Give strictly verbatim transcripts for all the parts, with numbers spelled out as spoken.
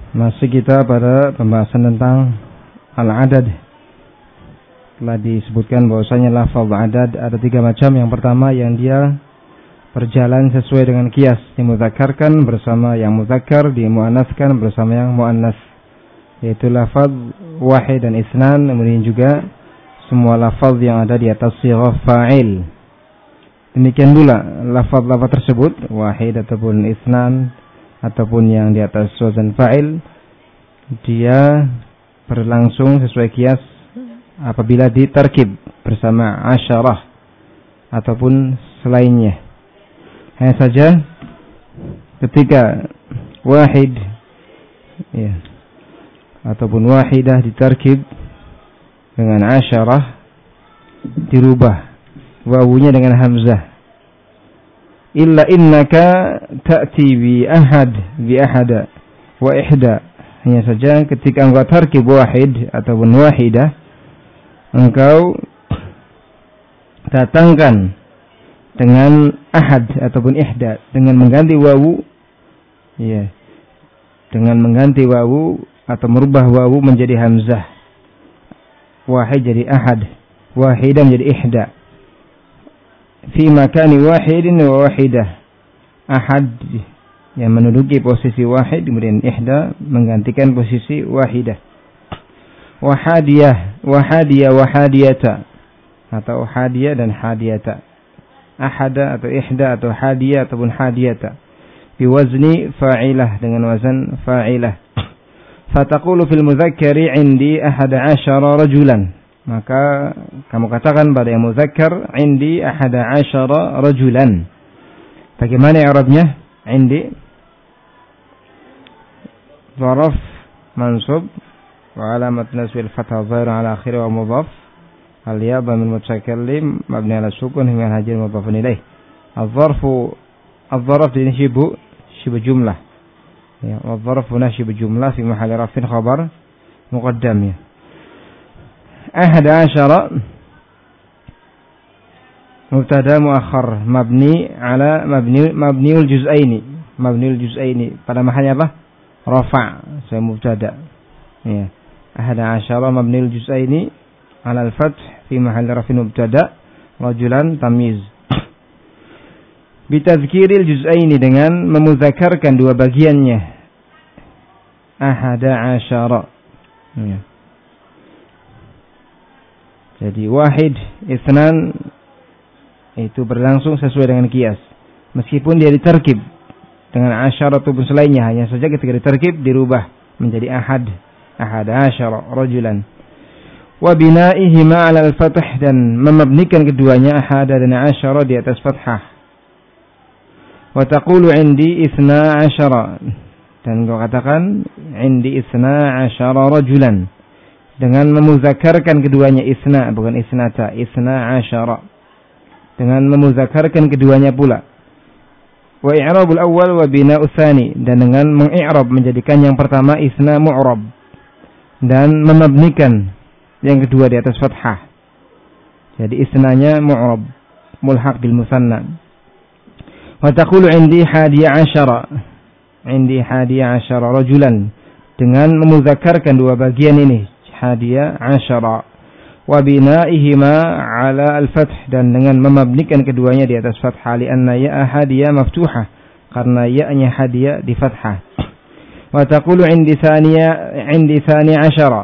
Masih kita pada pembahasan tentang al-adad. Telah disebutkan bahwasanya lafaz adad ada tiga macam. Yang pertama yang dia berjalan sesuai dengan qiyas, dimudzakarkan bersama yang mudzakkar, dimuannaskan bersama yang muannas, yaitu lafaz wahid dan isnan. Kemudian juga semua lafaz yang ada di atas sighah fa'il. Demikian pula lafaz-lafaz tersebut wahid ataupun isnan ataupun yang di atas wazan fa'il, dia berlangsung sesuai qiyas apabila ditarkib bersama asyarah ataupun selainnya. Hanya saja ketika wahid ya, ataupun wahidah ditarkib dengan asyarah, dirubah wawunya dengan hamzah. Illa innaka ta'ti bi ahad bi ahada wa ihda. Hanya saja ketika engkau tarkib wahid ataupun wahidah, engkau datangkan dengan ahad ataupun ihda dengan mengganti wawu, ya, dengan mengganti wawu atau merubah wawu menjadi hamzah. Wahid jadi ahad, wahidah menjadi ihda. Fi makani wahidin wa wahidah. Ahad yang menduduki posisi wahid, kemudian ihda menggantikan posisi wahidah. Wahadiyah, wahadiyah, wahadiyata, atau hadiyah dan hadiyata. Ahada atau ihda atau hadiyah ataupun hadiyata. Biwazni fa'ilah, dengan wazan fa'ilah. Fataqulu fil mudzakkari indi ahada asyara rajulan. Maka kamu katakan pada yang mudzakkar indi ahada asyara rajulan. Bagaimana i'rabnya? Indi zaraf mansub wa alamat nasbil fathah dhahir ala akhirih wa mudhaf. Al-ya dhamir mutakallim mabni ala sukun hingga hajir mudhafun ilaih. Al-zarfu al-zarf ini shibu shibu jumlah. Ya, al-zarfu shibu jumlah fi mahalli rafin khabar muqaddam. Ya. Ahada asyara mubtada muakhar mabni ala mabni mabniul juz'aini, mabniul juz'aini pada mahalnya apa? Rafa, saya mubtada. Ya. Ahada asyara mabniul juz'aini ala al-fath fi mahalli rafin mubtada, rajulan tamyiz. Bitadzkiril juz'aini, dengan memudzakarkan dua bagiannya. Ahada asyara. Ya. Jadi wahid, isnan itu berlangsung sesuai dengan qiyas. Meskipun dia ditarkib dengan asyara ataupun selainnya, hanya saja ketika ditarkib dirubah menjadi ahad, ahad asyara rajulan. Wa binaihima 'ala al-fath, dan memabnikan keduanya ahad dan asyara di atas fathah. Wa taqulu indi isna asyara, dan kau katakan indi isna asyara rajulan, dengan memudzakarkan keduanya isna, bukan isnata, isna asyara, dengan memudzakarkan keduanya pula. Wa i'rabul awwal wa bina'u tsani, dan dengan mengi'rab menjadikan yang pertama isna mu'rab dan memabnikan yang kedua di atas fathah. Jadi isnanya mu'rab mulhaq bil musanna. Wa taqulu indi hadiya asyara, indi hadiya asyara rajulan, dengan memudzakarkan dua bagian ini hadiya asyara, wa binaihima ala al-fath, dan dengan memabnikan keduanya di atas fathah, li anna ya hadiya maftuhah, karena ya-nya hadiya di fathah. Wa taqulu indi thaniya indi thani asyara,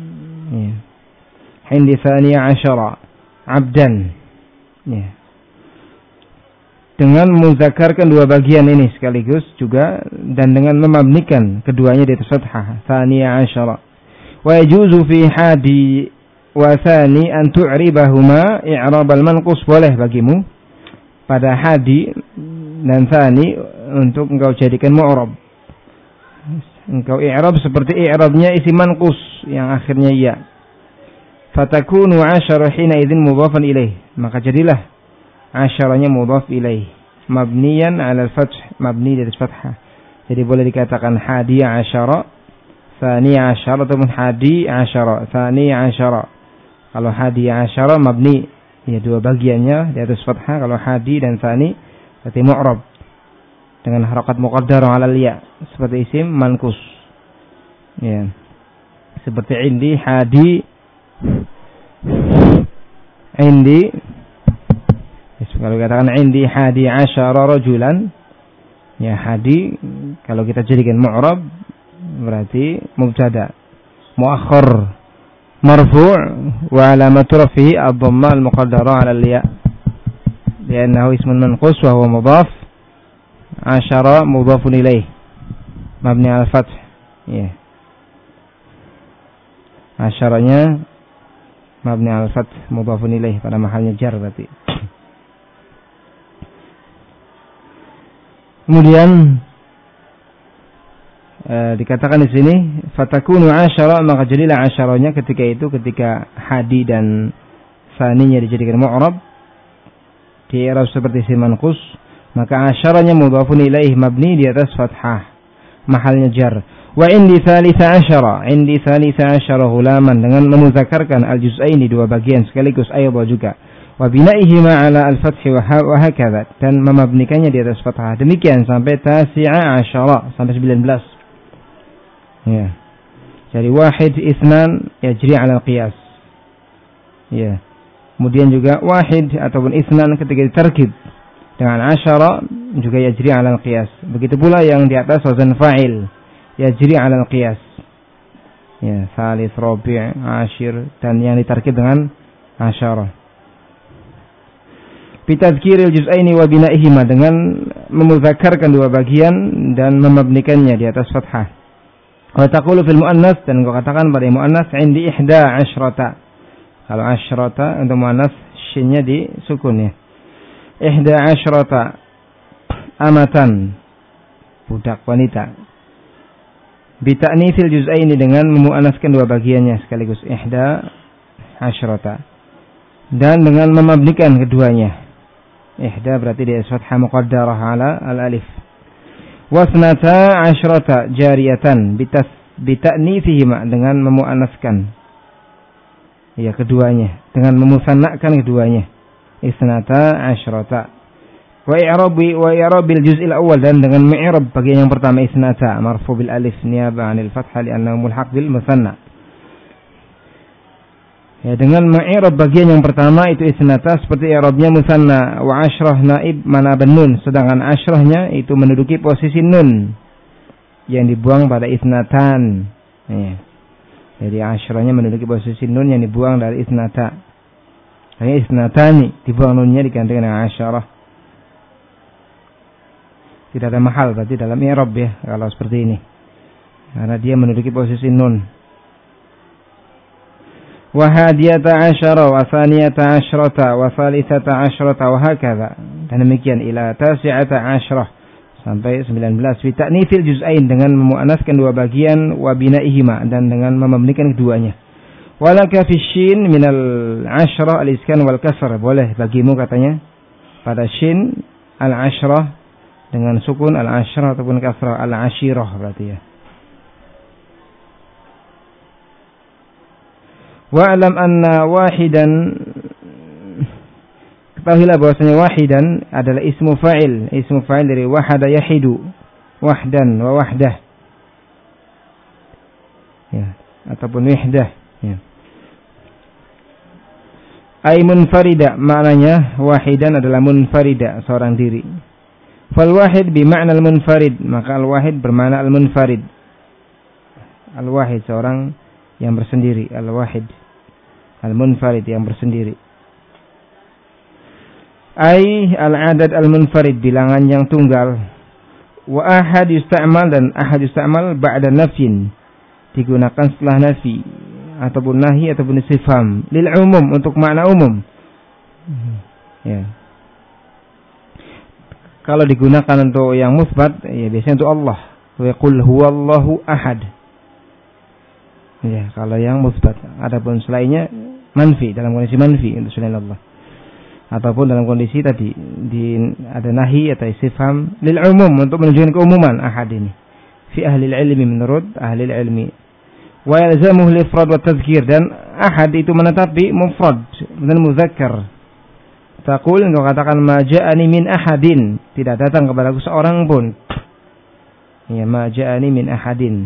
indi thani asyara abdan, ya. Dengan memudzakarkan dua bagian ini sekaligus juga, dan dengan memabnikan keduanya di atas fathah, thaniya asyara. Wa yajuzu fi hadi wa thani an tu'ribahuma i'rab al-manqus, boleh bagimu pada hadi dan thani untuk engkau jadikan mu'rab, engkau i'rab seperti i'rabnya isim manqus yang akhirnya ya. Fatakunu asyara hina idzin mudhafan ilaih, maka jadilah asyaranya mudhaf ilaih, mabniyan 'ala al-fath, mabni dari fathah. Jadi boleh dikatakan hadi asyara, tsani asyara, ataupun hadi asyara, tsani asyara. Kalau hadi asyara mabni, ya dua bagiannya di atas fathah. Kalau hadi dan tsani berarti mu'rab dengan harakat muqaddarah 'ala al-ya, seperti isim manqus. Ya. Seperti indi, hadi, indi. Kalau katakan indi hadi asyara rajulan, ya hadi kalau kita jadikan mu'rab berarti mubtada muakhir marfu' wa alamatu raf'ihi ad-dhamma al-muqaddara 'ala al-ya' li'annahu ismun manqus wa huwa mudhaf, asyara mudhafun ilaih mabni 'ala al-fath. Ya. Asyaranya mabni 'ala al-fath mudhafun ilaih pada mahalnya jar berarti. Kemudian e, dikatakan di sini fatakunu asyara, maka jadilah asyaranya ketika itu ketika hadi dan saninya dijadikan mu'rab di i'rab seperti isim manqus, maka asyaranya mudhafun ilaih mabni di atas fathah mahalnya jar. Wa indi thalitha asyara, indi thalitha asyara hulaman, dengan memudzakarkan al-juz'aini dua bagian sekaligus ayat juga. Wa binaihima ala al-fathi wa hakadha, dan memabnikannya di atas fathah demikian sampai tasi'a asyara, sampai sembilan belas. Ya. Jadi wahid isnan yajri ala al-qiyas. Ya. Kemudian juga wahid ataupun isnan ketika ditarkib dengan asyara juga yajri ala al-qiyas. Begitu pula yang di atas wazan fa'il yajri ala al-qiyas. Ya, salis, rabi', ashir, dan yang ditarkib dengan asyara. Bitadhkiril juz'aini wa bina'ihima, dengan memudzakarkan dua bagian dan memabnikannya di atas fathah. Wa taqulu fil muannas, dan kau katakan pada muannas indi ihda asyrata. Kalau asyrata untuk muannas shinnya di sukun ya. Ihda asyrata amatan, budak wanita. Bita'nitsil juz'aini, dengan memuannaskan dua bagiannya sekaligus ihda asyrata, dan dengan memabnikan keduanya. Ihda berarti di fathah muqaddarah ala al-alif. Wasnata asyrata jariyatan bitas bita'nitsihima, dengan memuannaskan ya keduanya, dengan memusannakan keduanya. Isnata asyrata. Wa i'rabi wa i'rabil juz'il awwal, dan dengan mi'rab bagian yang pertama isnata marfu bil alif niyaba 'anil fathah li'annahu mulhaq bil musanna. Ya, dengan ma'irab bagian yang pertama itu isnata seperti i'rabnya musanna, wa asyrah naib manab nun, sedangkan asyrahnya itu menduduki posisi nun yang dibuang pada isnatan. Ya. Jadi asyrahnya menduduki posisi nun yang dibuang dari isnata. Hanya isnatani dibuang nunnya digantikan dengan asyarah. Tidak ada mahal berarti dalam i'rab ya kalau seperti ini. Karena dia menduduki posisi nun. Wa hadiyata asyara wa thaniyata asyrata wa thalithata asyrata wa hakadha, dan demikian ila tasi'ata asyrah sampai sembilan belas. Bi ta'nitsil juz'ain, dengan memuannaskan dua bagian, wa binaihima, dan dengan memabnikan keduanya. Walaka fi shin minal asyrah al-iskan wal kasr, boleh bagimu katanya pada shin al-asyrah dengan sukun al-asyrah ataupun kasrah al-ashirah berarti ya. Wa'lam anna wahidan, ketahuilah bahwasanya wahidan adalah ismu fa'il, ismu fa'il dari wahada yahidu, wahdan wa wahdah. Ya, ataupun wahdah, ya. Ai munfarida, maknanya wahidan adalah munfarida, seorang diri. Fal wahid bi ma'na al munfarid, maka al wahid bermakna al munfarid. Al wahid seorang yang bersendiri, al wahid. Al-munfarid yang bersendiri. Ai al-adad al-munfarid, bilangan yang tunggal. Wa ahad yusta'mal, dan ahad yusta'mal ba'da nafyin, digunakan setelah nafi ataupun nahi ataupun istifham lil umum, untuk makna umum. Ya. Kalau digunakan untuk yang musbat ya biasanya untuk Allah. Wa qul huwallahu ahad. Ya, kalau yang musbat. Adapun selainnya manfi, dalam kondisi manfi untuk selain Allah. Ataupun dalam kondisi tadi di ada nahi atau istifham lil umum, untuk menunjukkan keumuman ahad ini. Fi ahli ilmi, menurut ahli ilmi. Wa yalzamuhu al-ifrad wa tadhkir, dan ahad itu menetapi mufrad dan muzakkar. Taqul, engkau katakan ma ja'ani min ahadin, tidak datang kepadaku seorang pun. Ya, ma ja'ani min ahadin.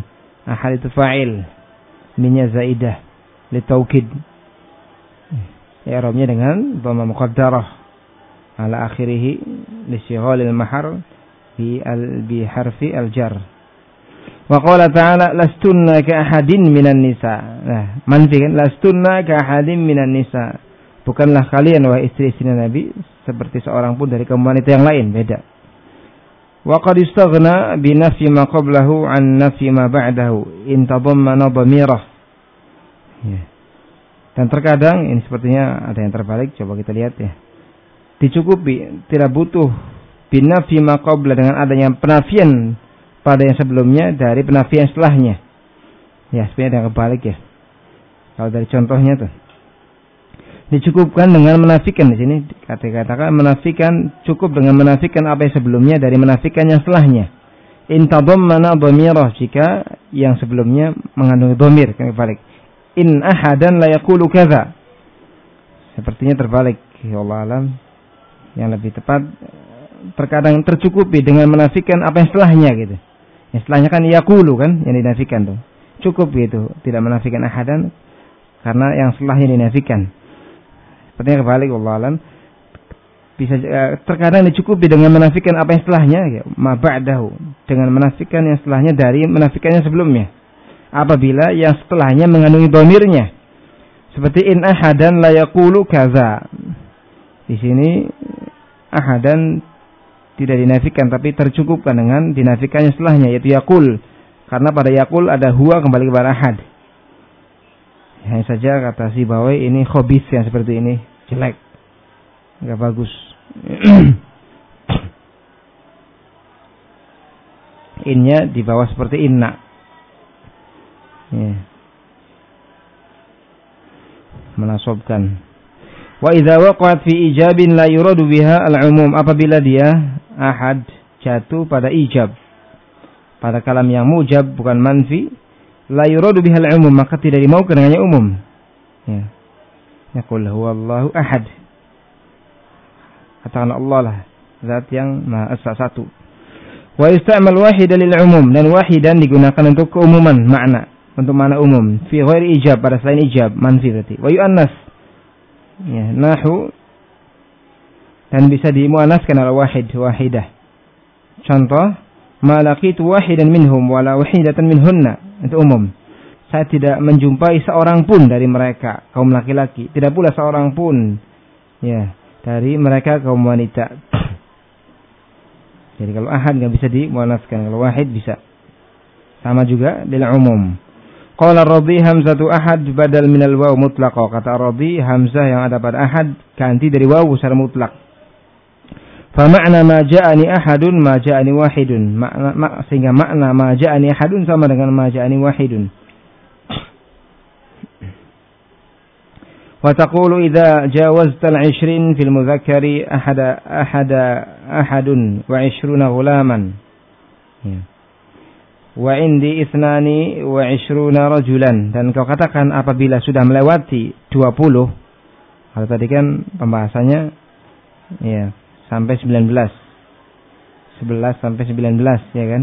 Ahad itu fa'il, minnya zaidah litaukid. I'rabnya dengan dhamma muqaddarah ala akhirih li shighalil mahar bi al bi harfi al jar. Wa qala ta'ala lastunna ka ahadin minan nisa. Nah, manfi kan, lastunna ka ahadin minan nisa. Bukanlah kalian wahai istri-istri Nabi seperti seorang pun dari kaum wanita yang lain, beda. Wa qad istaghna bi nafyi ma qablahu an nafyi ma ba'dahu in tadammana dhamirah. Ya. Dan terkadang ini sepertinya ada yang terbalik, coba kita lihat ya. Dicukupi, tidak butuh binafi ma qabla dengan adanya penafian pada yang sebelumnya dari penafian setelahnya. Ya, sebenarnya ada yang kebalik ya. Kalau dari contohnya tuh. Dicukupkan dengan menafikan di sini, kata-katakan menafikan cukup dengan menafikan apa yang sebelumnya dari menafikan yang setelahnya. In tadammana dhamirah, jika yang sebelumnya mengandung dhamir, kan kebalik. In ahadan la yaqulu kadza. Sepertinya terbalik. Ya Allah alam. Yang lebih tepat terkadang tercukupi dengan menafikan apa yang setelahnya gitu. Yang setelahnya kan yaqulu kan yang dinafikan tuh. Cukup gitu, tidak menafikan ahadan karena yang setelahnya dinafikan. Sepertinya kebalik Allah alam. Bisa terkadang dicukupi dengan menafikan apa yang setelahnya ya, ma ba'dahu, dengan menafikan yang setelahnya dari menafikan yang sebelumnya. Apabila yang setelahnya mengandungi dhamirnya. Seperti in ahadan la yaqulu kaza. Di sini ahadan tidak dinafikan tapi tercukupkan dengan dinafikannya setelahnya yaitu yaqul. Karena pada yaqul ada huwa kembali kepada ahad. Hanya saja kata Sibawai ini khabith yang seperti ini jelek. Enggak bagus. Innya di bawah seperti inna. Ya. Menasobkan. Wa idza waqa'at fi ijabin la yuradu biha al-umum, apabila dia ahad jatuh pada ijab, pada kalam yang mujab bukan manfi, la yuradu biha al-umum, maka tidak dimaukan dengannya umum. Ya. Yaqul huwallahu ahad. Katakan Allah lah zat yang Maha Esa satu. Wa istamal wahidan lil umum, dan wahidan digunakan untuk keumuman makna, untuk makna umum. Fi ghairi ijab, pada selain ijab, manfi berarti. Wa yu'annas, ya, nahu, dan bisa dimuannaskan ala wahid, wahidah. Contoh, ma laqitu wahidan minhum wala wahidatan minhunna, itu umum. Saya tidak menjumpai seorang pun dari mereka kaum laki-laki, tidak pula seorang pun ya dari mereka kaum wanita. Jadi kalau ahad enggak bisa dimuannaskan, kalau wahid bisa. Sama juga dengan umum. Qala Radhi hamzatu ahad badal minal waw mutlaqa. Kata Radhi, hamzah yang ada pada ahad ganti dari waw secara mutlak. Fa ma'na ma ja'ani ahadun ma ja'ani wahidun. Makna, mak, sehingga makna ma ja'ani ahadun sama dengan ma ja'ani wahidun. Wa taqulu idza jawazta al-ishrin fil mudzakkari ahada ahada ahadun wa ishruna ghulaman. Ya. Wa indi ithnani wa ishruna rajulan, dan kau katakan apabila sudah melewati dua puluh, kalau tadi kan pembahasannya ya sampai sembilan belas, sebelas sampai sembilan belas ya kan.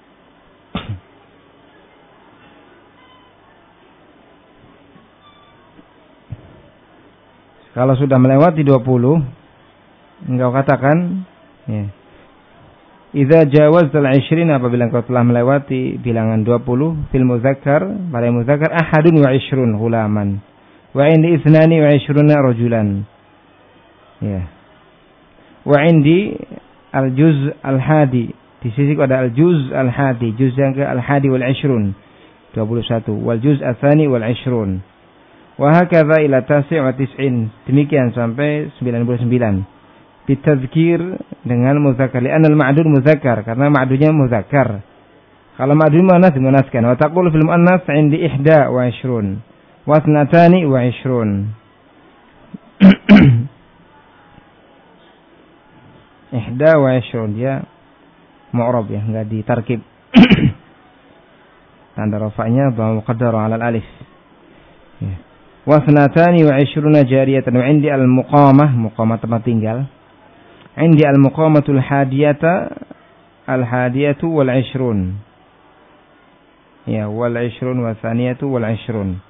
Kalau sudah melewati dua puluh, engkau katakan ya, idza jawazta al-ishrin, apabila engkau telah melewati bilangan dua puluh, fil muzakkar, pada muzakkar ahadun wa ishrun ghulaman, wa indi ithnani wa ishruna rajulan. Ya. Wa indi al-juz al-hadi, di sisi ada al-juz al-hadi, juz yang ke al-hadi wal ishrun, dua puluh satu, wal juz al-thani wal ishrun. Wa hakadha ila tasi' wa tis'in, demikian sampai sembilan puluh sembilan. Bitadzkir, dengan muzakkar, li'anna al-ma'dud muzakkar, karena ma'dudnya muzakkar. Kalau ma'dud muannas dimuannaskan. Wa taqulu fil muannas 'indi ihda wa ishrun wa ithnatani wa ishrun. Ihda wa ishrun, dia mu'rab ya, enggak ditarkib. Tanda rafa'nya dhamma muqaddara 'ala al-alif. Ya. Wa ithnatani wa ishruna jariyatan, wa 'indi al-muqamah, muqamah tempat tinggal. Indi al-muqamatul hadiyata al-hadiyatu wal ishrun. Ya, wal ishrun wa tsaniyatu wal ishrun.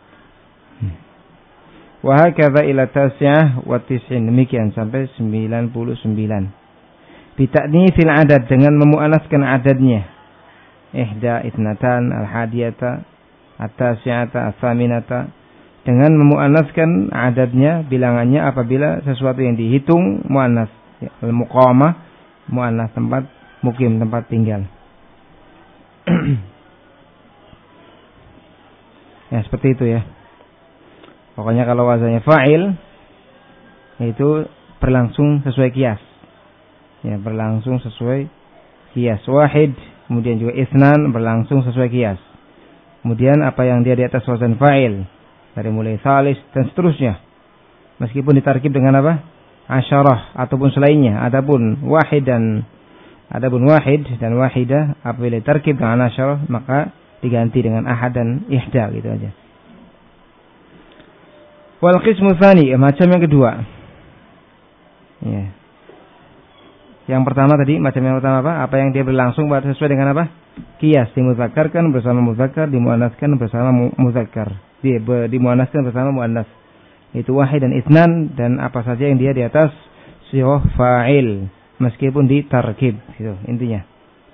Wa hakadha ila tasi'ah wa tis'in. Demikian sampai sembilan puluh sembilan. Bitaknitsil adad, dengan memuannaskan adadnya. Ihda, itnatan, al-hadiyata, at-tasi'ata, as-saminata. Dengan memuannaskan adadnya, bilangannya apabila sesuatu yang dihitung muannas. Ya, al-muqamah, muannas tempat mukim, tempat tinggal. Ya, seperti itu ya. Pokoknya kalau wazannya fa'il, itu berlangsung sesuai kias. Ya, berlangsung sesuai kias. Wahid, kemudian juga isnan, berlangsung sesuai kias. Kemudian apa yang dia di atas wazan fa'il, dari mulai salis dan seterusnya, meskipun ditarkib dengan apa? Asyarah ataupun selainnya. Adapun wahid dan adapun wahid dan wahidah apabila ditarkib dengan asyarah, maka diganti dengan ahad dan ihda, gitu aja. Wal qismu tsani, macam yang kedua. Ya. Yang pertama tadi, macam yang pertama apa? Apa yang dia berlangsung sesuai dengan apa? Qiyas, dimudzakarkan bersama muzakkar, dimuannaskan bersama muzakkar. Dia dimuannaskan bersama muannas. Itu wahid dan itsnan, dan apa saja yang dia di atas sighah fa'il meskipun ditarkib, gitu intinya.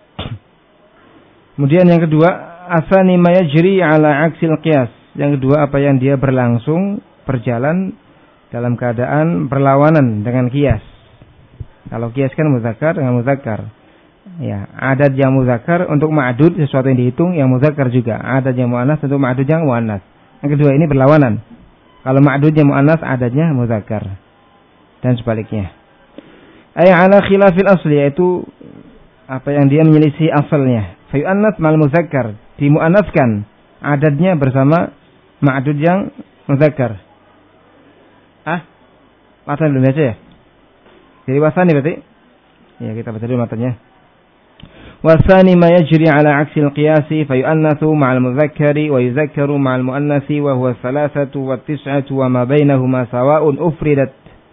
Kemudian yang kedua, asani ma yajri ala aksil qiyas. Yang kedua, apa yang dia berlangsung, berjalan dalam keadaan berlawanan dengan qiyas. Kalau qiyas kan muzakkar dengan muzakkar. Ya, adad yang muzakkar untuk ma'dud, sesuatu yang dihitung yang muzakkar juga. Adad yang muannas untuk ma'dud yang muannas. Yang kedua ini berlawanan. Kalau ma'dudnya muannas, adadnya muzakkar. Dan sebaliknya. Ay ala khilafil asli, yaitu apa yang dia menyelisih asalnya. Fayu'annas mal muzakkar, dimuannaskan adadnya bersama ma'dud yang muzakkar. Ah, matan belum baca ya? Jadi wasani berarti? Ya, kita baca dulu matanya. Wasani ma yajri ala aksil qiyasi fayu'annathu ma'al muzakkari wa yuzakkaru ma'al muannasi wa huwa thalathatu wa tis'atu wa ma bainahuma sawa'un ufridat.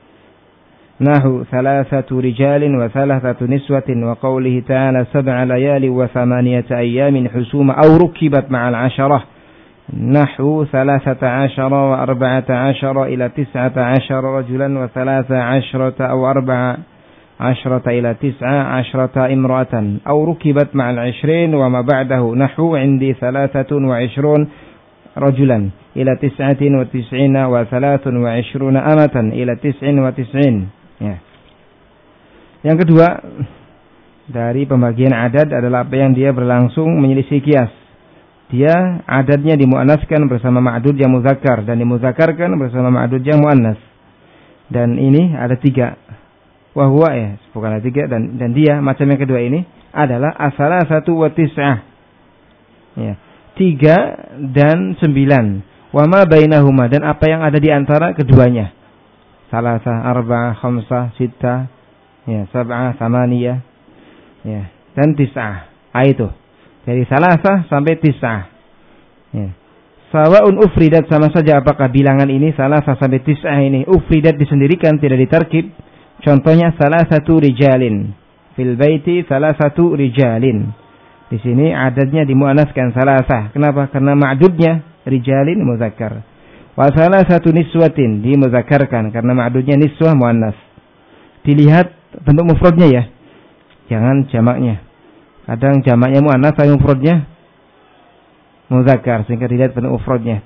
Nahu thalathatu rijalin wa thalathatu niswatin wa qawlihi ta'ala sab'a layali wa thamaniyata ayyamin husuma aw rukibat ma'al asharah. Nahu thalathata ashara wa arba'ata ashara ila tis'ata ashara rajulan wa thalatha ashrata aw arba'a ashrata ila tis'a ashrata imra'atan aw rukibat ma'al ishrin wa ma ba'dahu. Nahu indi thalathatun wa ishrun rajulan ila tis'atin wa tis'ina wa thalathun wa ishruna amatan ila tis'in wa tis'in. Ya. Yang kedua dari pembagian adad adalah apa yang dia berlangsung menyelisih qiyas. Dia adadnya dimuannaskan bersama ma'dud yang muzakkar dan dimuzakkarkan bersama ma'dud yang muannas. Dan ini ada tiga. Wahwa ya, bukan ada tiga, dan dan dia macam yang kedua ini adalah asalah satu wa tis'ah. Ya. Tiga dan sembilan. Wa ma bainahuma, dan apa yang ada di antara keduanya. Salasa, arba'ah, khamsah, sittah, ya, sab'ah, samaniyah, ya, dan tis'ah. Ah, itu. Dari salasa sampai tis'ah. Ya. Sawa'un ufridat, sama saja apakah bilangan ini salasa sampai tis'ah ini ufridat disendirikan, tidak ditarkib. Contohnya salasatu rijalin. Fil baiti salasatu rijalin. Di sini adadnya dimuannaskan salasah. Kenapa? Karena ma'dudnya rijalin muzakkar. Wa salasatu niswatin dimuzakkarkan karena ma'dudnya niswah muannas. Dilihat bentuk mufradnya ya. Jangan jamaknya. Kadang jamaknya muannas tapi mufradnya muzakkar, sehingga dilihat bentuk mufradnya.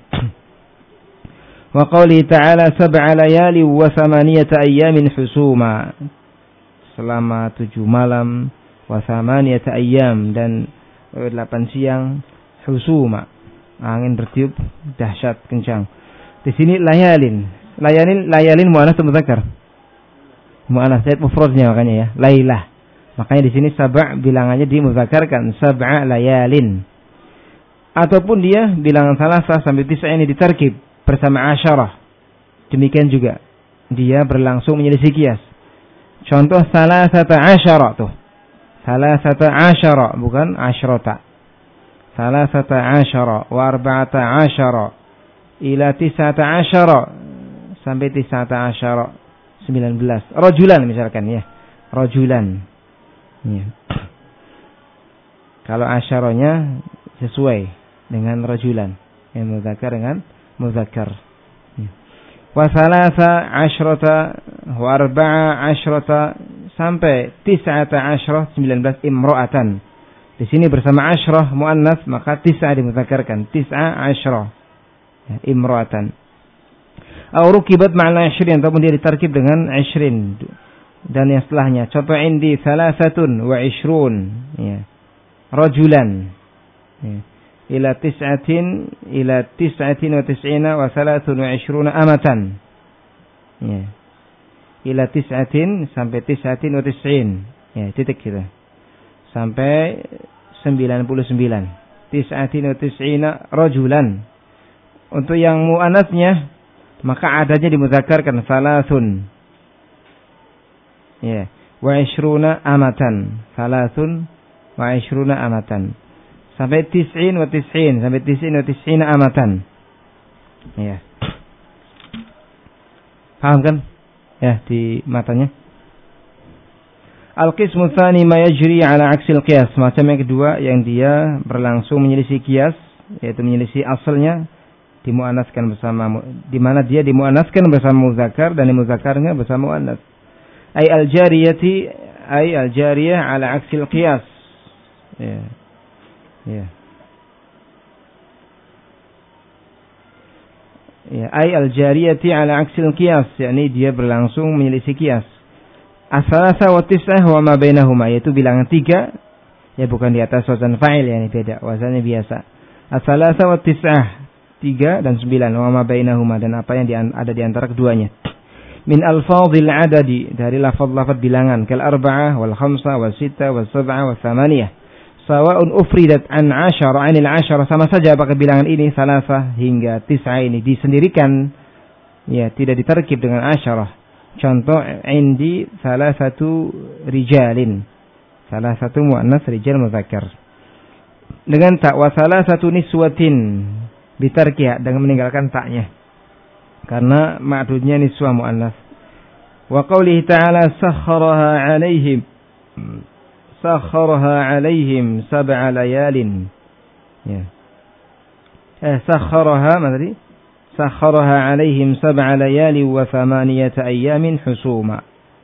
Wa qouli ta'ala sab'a layali wa thamaniyata ayyamin husuma. Selama tujuh malam wa thamaniyata ayyam, dan delapan siang husuma. Angin bertiup dahsyat kencang. Di sini layalin. Layalin layalin muannas atau muzakkar? Muannas, lihat mufradnya makanya ya. Lailah. Makanya di sini sab'a bilangannya dimuzakkarkan, sab'a layalin. Ataupun dia bilangan salasa sampai tis'a ini ditarkib bersama asyarah. Demikian juga dia berlangsung menyelisih qiyas. Contoh salasata asyara tuh. Salasata asyara bukan asyrata. Salasata asyara wa arba'ata asyara ila tis'ata asyara sampai tis'ata asyara sembilan belas. Rajulan misalkan ya. Rajulan. Ya. Kalau asyaranya sesuai dengan rajulan. Yang muzakkar dengan muzakkar. Wa thalatha asyrata wa arba'a asyrata sampai tis'ata asyrah sembilan belas imra'atan. Di sini bersama asyrah muannas maka tis'a dimudzakarkan. Tis'a asyrah ya, imra'atan. Aw rukibat ma'na ishrin ataupun dia ditarkib dengan ishrin dan yang setelahnya. Contoh indi thalathatun wa ishrun ya. Rajulan ya. Ila tis'atin ila tis'atin wa tis'ina wa thalathun wa ishruna amatan ya. Ila tis'atin sampai tis'atin wa tis'in ya, titik kita sampai sembilan puluh sembilan. Tis'atin wa tis'ina rajulan. Untuk yang muannasnya maka adanya dimudzakarkan thalathun ya, wa ishruna amatan. Thalathun wa ishruna amatan. Sampai tis'in wa tis'in, sampai tis'in wa tis'ina amatan. Ya. Paham kan? Ya, di matanya. Al-qismu tsani ma yajri ala aksil qiyas. Macam yang kedua yang dia berlangsung menyelisih qiyas, yaitu menyelisih asalnya dimuannaskan bersama, di mana dia dimuannaskan bersama muzakkar dan dimuzakkarnya bersama muannas. Ai al-jariyati ai al-jariyah ala aksil qiyas. Ya. Ya. Ya, ay al-jariyati ala aksil qiyas, yakni dia berlangsung menyelisih qiyas. As-salasa wa tis'ah wa ma bainahuma, yaitu bilangan tiga, ya bukan di atas wazan fa'il, ya ini beda, wazannya biasa. As-salasa wa tis'ah, tiga dan sembilan, wa ma bainahuma, dan apa yang di, ada di antara keduanya. Min alfadhil adadi, dari lafaz-lafaz bilangan, kal arba'ah wal khamsa wal sitta wal sab'ah wal thamaniyah. Sawa'un ufridat an asyara anil asyara, sama saja apakah bilangan ini salasa hingga tis'a ini disendirikan ya, tidak ditarkib dengan asyara. Contoh indi salah satu rijalin, salah satu muannas rijal muzakkar dengan tak, wa salah satu niswatin bitarkiha, dengan meninggalkan taknya karena ma'dudnya niswa muannas. Wa qawlihi ta'ala sakharaha 'alaihim, sakharaha 'alaihim sab'a layalin ya. Eh sakharaha mana tadi? Sakharaha 'alaihim sab'a layali wa thamaniyata ayyamin husuma.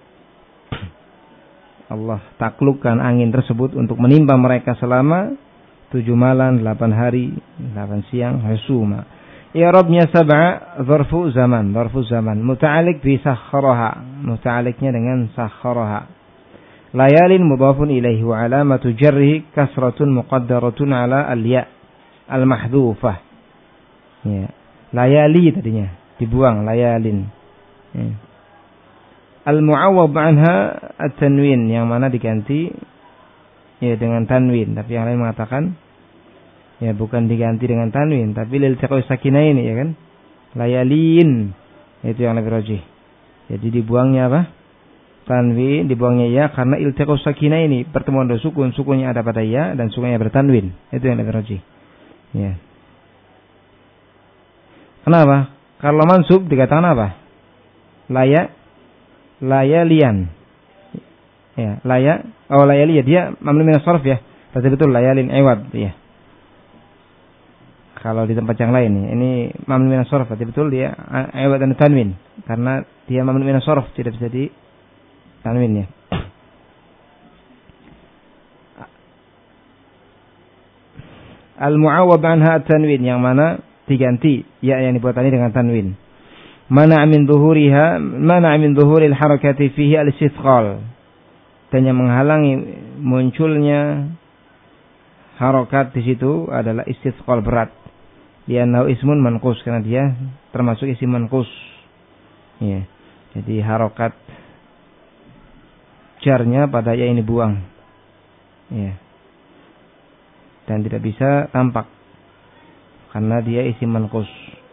Allah taklukkan angin tersebut untuk menimpa mereka selama tujuh malam, delapan hari, delapan siang, husuma. I'rabnya sab'a dzarfu zaman, dzarfu zaman. Muta'alliq bi sakharaha, muta'alliqnya dengan sakharaha. Layalin mudhafun ilaihi wa alamatu jarrihi kasratun muqaddaratun ala al-ya al-mahdhufah. Ya. Layali tadinya dibuang, layalin. Ya. Al-mu'awwad anha at-tanwin, yang mana diganti ya dengan tanwin, tapi yang lain mengatakan ya bukan diganti dengan tanwin, tapi lil taqwa sakinain ya kan? Layalin itu yang lebih rajih. Jadi dibuangnya apa? Tanwin, dibuangnya ya karena iltiqau sakinah ini pertemuan dua sukun, sukunnya ada pada ya dan sukunnya bertanwin. Itu yang lebih rajih. Ya. Kenapa? Kalau mansub dikatakan apa? Laya layalian. Ya, laya oh layali ya, dia mamnu min as-sarf ya. Berarti betul layalin iwad ya. Kalau di tempat yang lain ini mamnu min as-sarf, berarti betul dia iwad dan tanwin karena dia mamnu min as-sarf, tidak bisa di tanwinnya. Al-mu'awwad anha at-tanwin, yang mana diganti ya yang dibuat tadi dengan tanwin. Mana min dhuhuriha, mana min dhuhuril harakati fihi al-istithqal, dan yang menghalangi munculnya harakat di situ adalah istithqal, berat. Li'annahu ismun manqus, karena dia termasuk isim manqus. Ya. Jadi harakat jarnya pada ya ini buang ya, dan tidak bisa tampak karena dia isim manqus.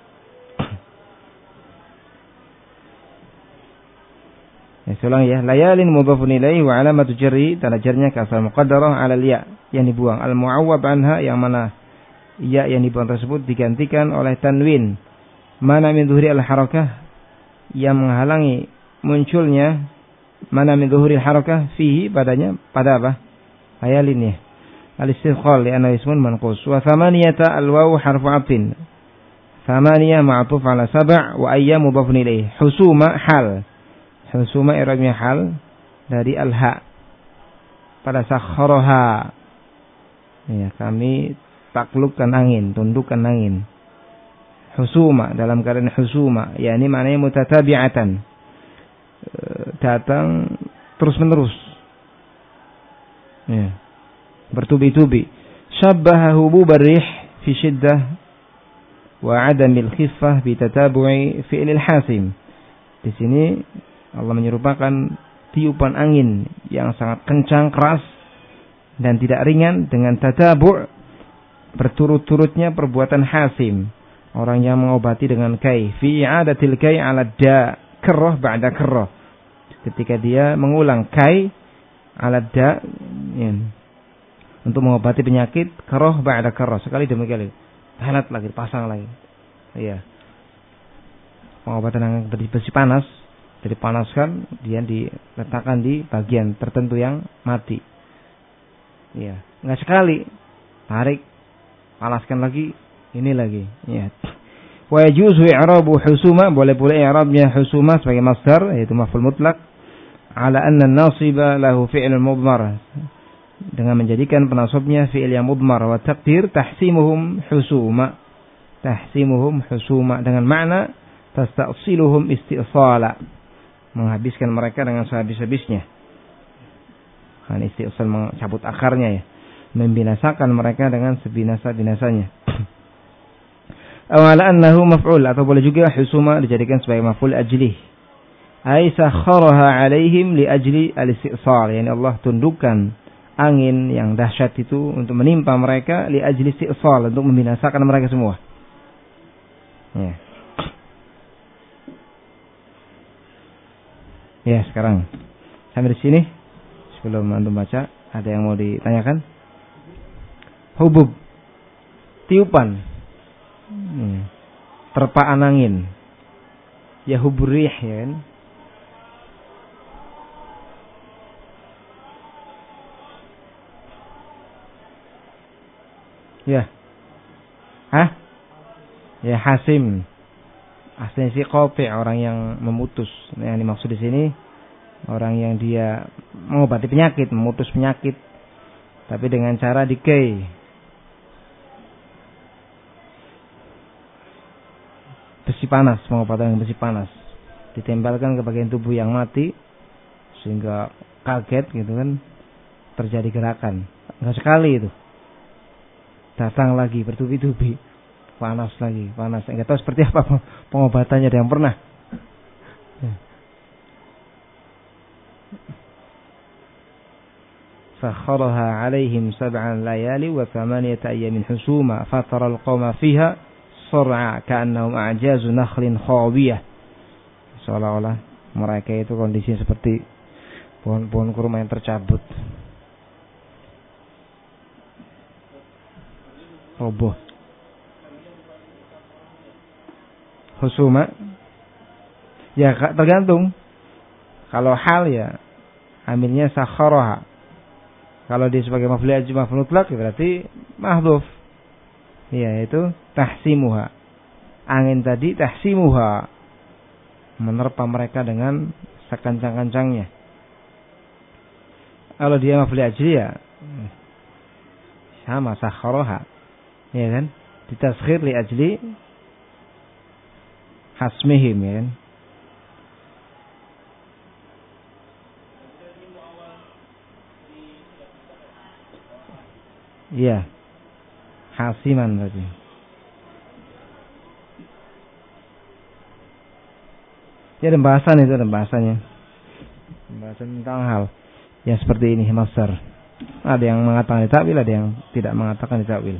Ya, ulang ya. Layalin mudhafun ilaihi wa alamatu jarri, tanda jarnya kasrah muqaddarah ala ya yang dibuang. Al mu'awwab anha, yang mana ya yang dibuang tersebut digantikan oleh tanwin. Mana min dhuhri al harakah, yang menghalangi munculnya mana min dhuhuril harakah fihi, padanya pada apa? Layalin ya. al-istiqal li'anna ismun manqus. Wa thamaniyata al-wawu harfu 'atfin. Thamaniyah ma'tuf 'ala sab' wa ayya mudhafun ilaih. Husuma hal. Husuma i'rabnya hal dari al-ha. Pada sakharaha. Ya, kami taklukkan angin, tundukkan angin. Husuma dalam keadaan husuma, yakni maknanya mutatabi'atan. Datang terus-menerus. Ya. Bertubi-tubi. Syabbaha hububar rih fi shiddah wa 'adamil khiffah bi tatabu'i fi'lil hasim. Di sini Allah menyerupakan tiupan angin yang sangat kencang, keras dan tidak ringan dengan tatabu' berturut-turutnya perbuatan hasim. Orang yang mengobati dengan kai. Fi i'adatil kai 'ala da, karrah ba'da karrah. Ketika dia mengulang kai 'ala da, ya, untuk mengobati penyakit karrah ba'da karrah, sekali demi kali. Halat lagi, pasang lagi. Iya. Pengobatan yang besi panas, dipanaskan, dia diletakkan di bagian tertentu yang mati. Iya, enggak sekali. Tarik, panaskan lagi, ini lagi. Iya. Wa yajuzu i'rabu husuma, boleh pula i'rabnya husuma sebagai masdar, yaitu maf'ul mutlaq, ala anna an-nasiba lahu fi'lun mudmar. Dengan menjadikan penasabnya fi'il yang mudmar, wa taqdir tahsimuhum husuma. Tahsimuhum husuma dengan makna tasta'siluhum isti'sala. Menghabiskan mereka dengan sehabis-habisnya. Kan isti'sal mencabut akarnya ya. Membinasakan mereka dengan sebinasa-binasanya. Awala annahu maf'ul, atau boleh juga husuma dijadikan sebagai maf'ul ajlih. Ai sakharaha 'alaihim li ajli al-isti'sal, yani Allah tundukkan angin yang dahsyat itu untuk menimpa mereka li ajli isti'sal, untuk membinasakan mereka semua. Ya. Ya, sekarang sampai di sini. Sebelum antum baca, ada yang mau ditanyakan? Hubub, tiupan, hmm. terpaan angin. Ya huburih, ya kan? Ya. Hah? Ya hasim. Aslinya sih qati', orang yang memutus. Yang dimaksud di sini orang yang dia mengobati penyakit, memutus penyakit, tapi dengan cara dikei. Besi panas, pengobatan dengan besi panas. Ditempelkan ke bagian tubuh yang mati sehingga kaget gitu kan, terjadi gerakan. Enggak sekali itu. Datang lagi bertubi-tubi, panas lagi, panas. Enggak tahu seperti apa pengobatannya, ada yang pernah. Fakharaha 'alaihim sab'an layali wa thamaniyata ayyamin husuma fatara al-qawma fiha sar'a ka'annahum a'jazu nakhlin khawiyah. Seolah-olah mereka itu kondisinya seperti pohon-pohon kurma yang tercabut, roboh. Husuma ya tergantung. Kalau hal ya amilnya sakharaha. Kalau dia sebagai maf'ul ajli maf'ul mutlaq berarti mahdhuf. Ya, itu tahsimuha. Angin tadi tahsimuha, menerpa mereka dengan sekencang-kencangnya. Kalau dia maf'ul ajli ya sama sakharaha. Ya kan? Ditasghir li ajli hasmihim, ya kan? Iya. Hasiman berarti. Ya ada bahasan itu, ada bahasanya. Bahasan tentang hal yang seperti ini, masdar. Ada yang mengatakan ditakwil, ada yang tidak mengatakan ditakwil.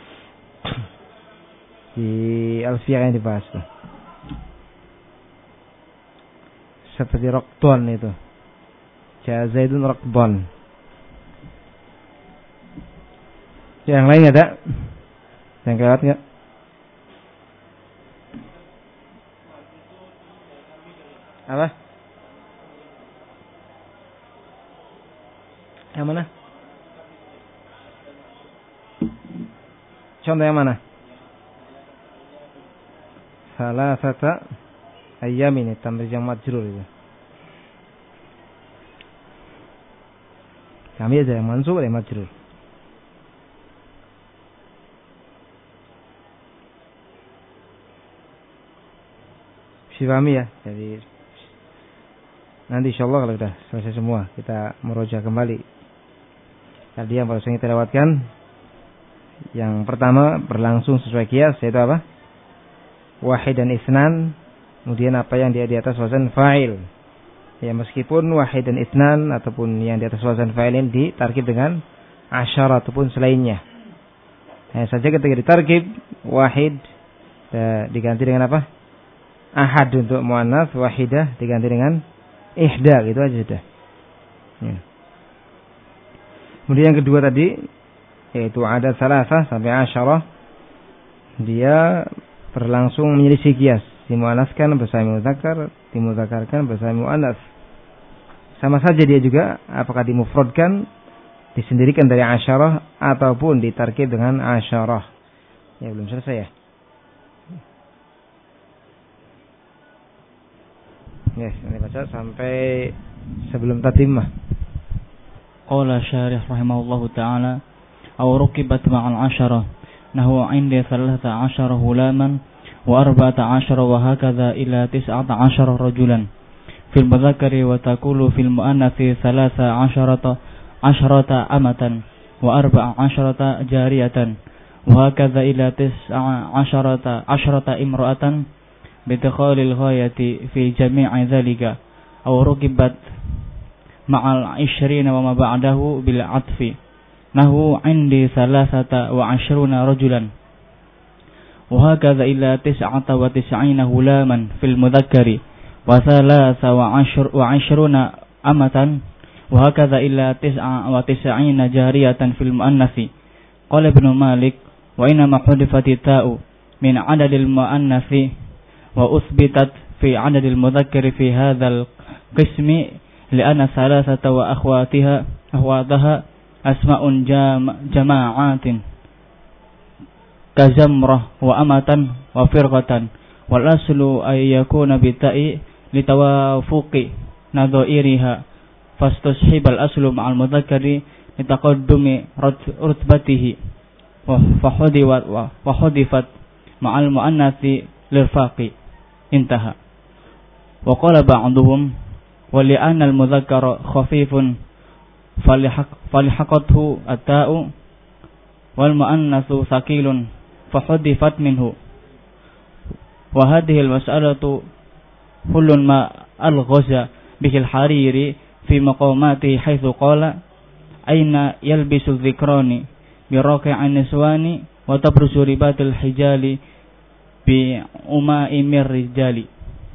Di Alfiyah yang dibahas tuh. Seperti raqdon itu. Jazaidun raqdon. Yang lain ada? Yang kelewat enggak? Apa? Yang mana? Contoh yang mana? Salasata ayyam ini tamyiz yang majrur itu. Kami aja yang mansub ada yang majrur. Dipahami ya. Jadi nanti insyaallah kalau sudah selesai semua kita meroja kembali. Tadi yang baru kita lewatkan, yang pertama berlangsung sesuai kias, yaitu apa? Wahid dan isnan. Kemudian apa yang dia di atas wazan fa'il. Ya meskipun wahid dan isnan ataupun yang di atas wazan fa'il ini ditarkib dengan asyara ataupun selainnya. Hanya saja ketika ditarkib wahid eh, diganti dengan apa? Ahad untuk muannas, wahidah diganti dengan ihda, gitu aja sudah. Ya. Kemudian yang kedua tadi yaitu ada salasah sampai asyarah, dia berlangsung menyelisih kias, dimuannaskan bersama mudzakkar, dimudzakarkan bersama muannas. Sama saja dia juga apakah dimufradkan, disendirikan dari asyarah ataupun ditarkib dengan asyarah. Ya belum selesai ya. Yes, ini baca sampai sebelum tatimah. Qala syarih rahimahullahu ta'ala aw rukibat ma'al asyarah nahu 'indi thalatha 'ashara hulaman wa arba'ata 'ashara wa hakadha ila tis'ata 'ashara rajulan fil mudzakkari wa taqulu fil muannathi thalatha 'asharata 'asharata amatan wa arba'a 'asharata jariyatan wa hakadha ila tis'a 'asharata 'asharata imra'atan bidkhalil ghayati fi jami'i dhalika aw rukibat ma'al ishrina wa ma ba'dahu bil 'atfi nahu 'indi thalathata wa 'ashruna rajulan wa hakadha ila tis'ata wa tis'ina hulaman fil mudzakkari wa thalatha wa 'ashruna amatan wa hakadha ila tis'a wa tis'ina jariyatan fil muannathi. Qala Ibnu Malik wa inna ma hudifati ta'u min 'adadil muannathi wa uthbitat fi 'adadil mudzakkari fi hadzal qismi li'anna thalathata wa akhwatiha akhwataha asma'un jam, jama'atin kazamrah wa amatan wa firqatan wal aslu ay yakuna bita'i litawafuqi nadhairiha fastushibal aslu ma'al mudzakkari litaqaddumi rutbatihi wa fahudifat wa hudifat ma'al muannathi lirfaqi intaha. Wa qala ba'duhum wa li'anna al-mudzakkara khafifun falihaqathu at-ta'u wal muannatsu thaqilun fahudifat minhu wa hadhihi al-mas'alatu kullun ma al-ghaza bihi al-hariri fi maqamati haitsu qala aina yalbisu dhikrani bi raqi'an niswani wa tabrusu ribatul hijali bi umaimir rijali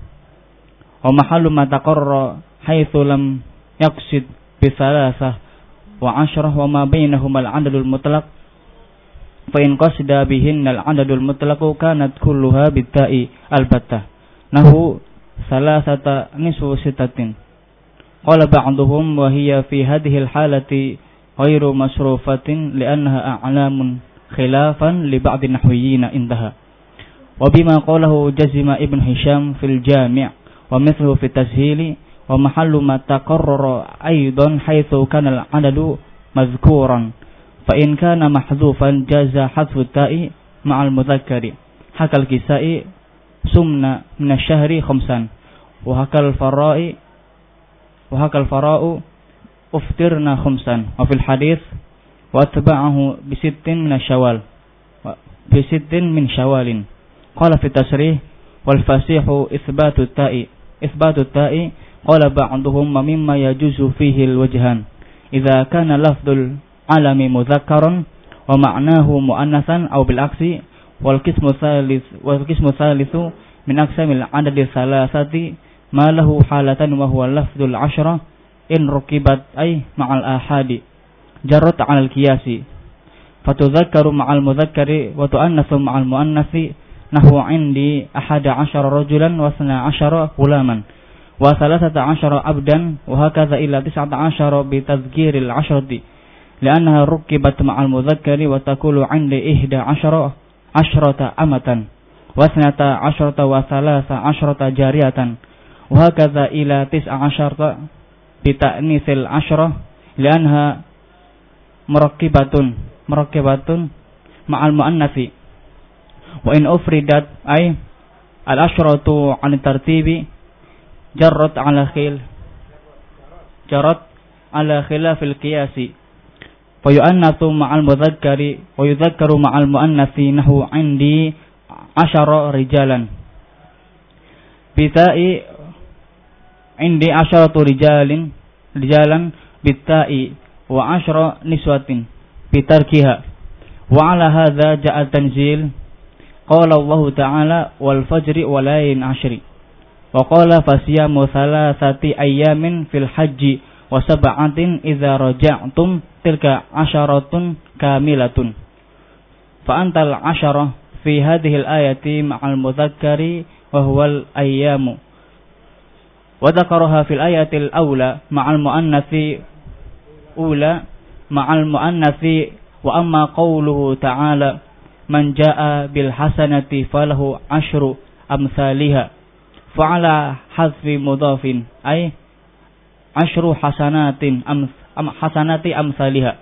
wa mahallu ma taqarra haitsu lam yaqsid bi thalathah wa ashrah wa ma bainahuma al-'adadul mutlaq fa in qasida bihinna al-'adadul mutlaq kanat kulluha bitta'i al-battah nahu thalathata nisfu sittatin. Qala ba'duhum wa hiya fi hadhihi al-halati ghairu masrufatin li'annaha a'lamun khilafan li ba'd an-nahwiyyin indaha. Wa bima qalahu jazima Ibn Hisham fil Jami' wa mithluhu fi tashili wa mahallu ma taqarrara aidan haitsu kana al-'adadu madhkuran fa in kana mahdhufan jaza hadfu ta'i ma'al mudzakkari hakal kisai sumna min asy-syahri khamsan wa hakal fara'i wa hakal fara'u uftirna khamsan wa fil hadits wa atba'ahu bi sittin min asy-syawal wa bi sittin min syawalin. Qala fi tasrih wal fasihu itsbatu ta'i itsbatu ta'i qala ba'duhum mimma yajuzu fihi al wajhan idza kana lafdul alami mudzakkaran wa ma'nahu muannatsan aw bil aksi wal qismu tsalits wal qismu tsalitsu min aqsamil adadi salasati ma lahu halatan wa huwa lafdul ashra in rukibat ay ma'al ahadi jarrat 'ala al qiyasi fatudhakkaru ma'al mudzakkari wa tu'annathu ma'al muannatsi nahu 'indi ahada asyara rajulan wa tsna asyara ghulaman wa thalathata asyara abdan wa hakadha ila tis'ata asyara bi tadhkiril asyrati li'annaha rukibat ma'al mudzakkari wa taqulu 'indi ihda asyara asyrata amatan wa sanata asyrata wa thalatha asyrata jariyatan wa hakadha ila tis'a asyarata bi ta'nisil asyra li'annaha murakkibatun murakkibatun ma'al muannatsi wa in ufridat ay al-asyratu 'an tartibi jarrat 'ala khil jarrat 'ala khilafil qiyasi fa yu'annathu ma'al mudzakkari wa yudzakkaru ma'al muannatsi nahu 'indi asyara rijalan bitai 'indi asyaratu rijalin rijalan bitai wa asyara niswatin bitarkiha wa 'ala hadza ja'a tanzil qala Allah ta'ala wal fajri wa laylin ashri wa qala fasiyamu thalathati ayyamin fil hajji wa sab'atin idza raja'tum tilka asyaratun kamilatun fa antal asyara fi hadhihi al ayati ma'al mudzakkari wa huwal ayyamu wa dzakaraha fil ayati al awla ma'al muannatsi ula ma'al muannatsi wa amma qawluhu ta'ala man jaa bil hasanati falahu asyru amsalihha fa'ala hadfi mudhafin ay asyru hasanatin am, am hasanati amsalihha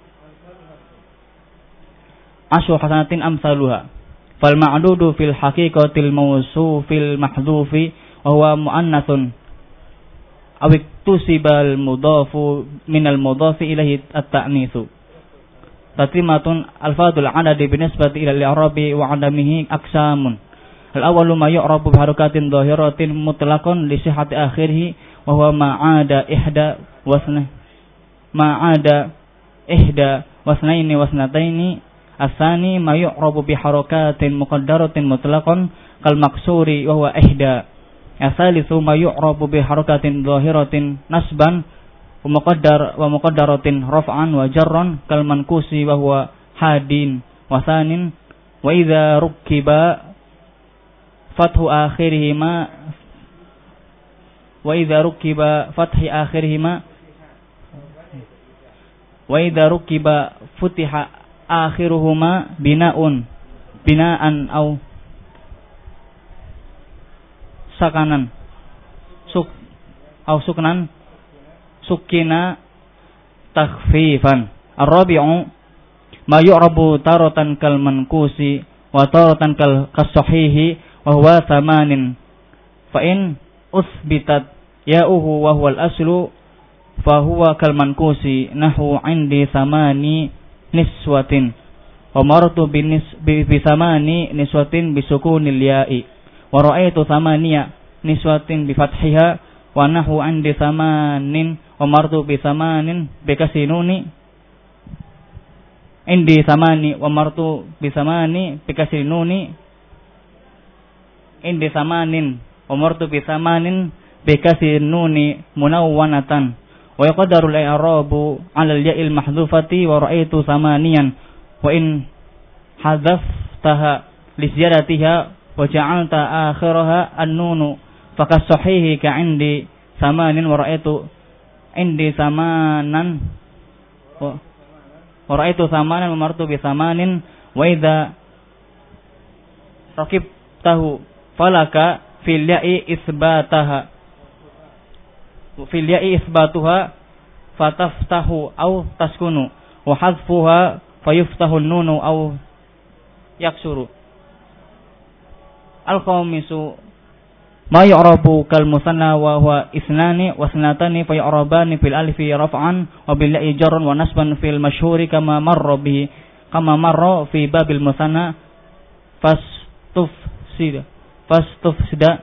asyru hasanatin amsaluha fal ma'dudu fil haqiqatil mawsufil mahdhufi wa huwa muannathun aw iktusibal mudhafu minal mudhafi ilaihi at-ta'nitsu tatimatun alfadul adadi binisbati ila al-i'rabi wa 'adamihi aqsamun al-awwalu ma yu'rabu bi harakatin dhahiratin mutlaqan li sihhati akhirih wa huwa ma'ada ihda wasna ma'ada ihda wasnaini wasnataini asani ma yu'rabu bi harakatin muqaddaratin mutlaqan kal maksuri wa huwa ihda asalithu ma yu'rabu bi harakatin dhahiratin nasban wa muqaddar wa muqaddaratin raf'an wa jarran kal mankusi wa huwa hadin wa thanin wa idza rukiba fathu akhirihima wa idza rukiba fathi akhirihima wa idza rukiba futiha akhiruhuma bina'un bina'an au sakanan suk au suknan sukina takhfifan ar-rabi'u ma yu'rabu taratan kal mankusi wa taratan kal kasahihi wa huwa thamanin fa in usbitat ya'uhu wa huwa al-aslu fa huwa kal mankusi nahu 'indi thamani niswatin wa maratu binis bi thamani niswatin bisukunil ya'i wa ra'aytu thamaniya niswatin bi fathiha wa nahu 'indi thamanin wa martu bi thamanin bi kasinuni indi thamani wa martu bi thamani bi kasinuni indi thamanin wa martu bi thamanin bi kasinuni munawwanatan wa yaqdaru al-i'rabu 'ala al-ya'il mahdhufati wa ra'aytu thamaniyan wa in hadzaftaha li ziyadatiha wa ja'alta akhiraha an-nunu fakas sahihi ka 'indi thamanin wa ra'aytu indi samanan wa ra'aitu samanan wa martu bi samanin wa idza raqibtahu falaka fil ya'i isbataha fil ya'i isbatuha fataftahu aw taskunu wa hadfuha fayuftahu an-nunu aw yaksuru al-khamisu ma yu'rabu kal musanna wa huwa isnani wa sanatani fa yu'rabani fil alifi raf'an wa bil ya'i jarran wa nasban fil masyhuri kama marra bi kama marra fi babil musanna fastufsida fastufsida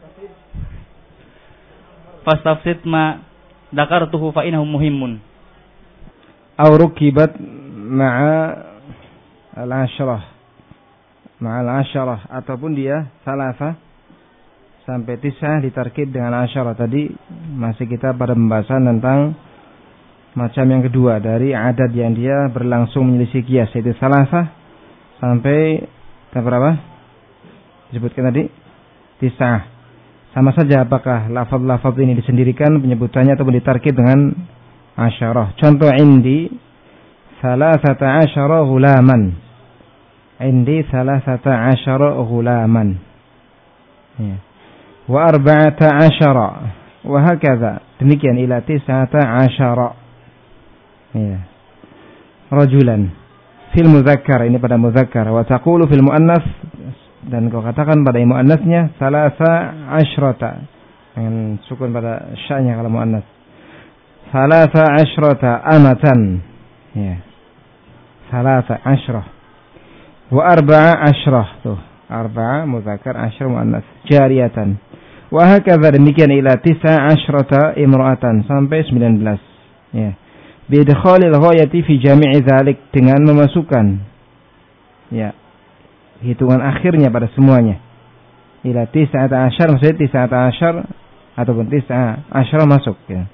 fastafsid ma dzakartuhu fa innahu muhimmun aw rukibat ma'a al-asyrah ma'a al-asyrah ataupun dia salasa sampai tisah ditarkib dengan asyarah. Tadi masih kita pada pembahasan tentang macam yang kedua dari adat yang dia berlangsung menyelisih kias, yaitu salasa sampai ke berapa? Disebutkan tadi tisah. Sama saja apakah lafaz-lafaz ini disendirikan penyebutannya ataupun ditarkib dengan asyarah. Contoh indi salasata asyara ghulaman. Indi salasata asyara ghulaman. Ya. Wa arba'ata asyara. Wa hakadha. Demikian ila tis'ata asyara. Ya. Rajulan. Fil muzakkar, ini pada muzakkar. Wa taqulu fil muannas, dan kau katakan pada muannasnya salasa asyrata. Dengan sukun pada sya-nya kalau muannas. Salasa asyrata amatan. Ya. Salasa asyrah. Wa arba'a asyrah. Tuh, arba'a muzakkar, asyr muannas. Jariyatan. Wa hakadha, demikian ila tis'a asyrata imra'atan, sampai sembilan belas. Ya. Bidkhalil ghayati fi jami'i dzalik, dengan memasukkan ya hitungan akhirnya pada semuanya. Ila tis'ata asyar, maksudnya tis'ata asyar ataupun tis'a asyara masuk ya.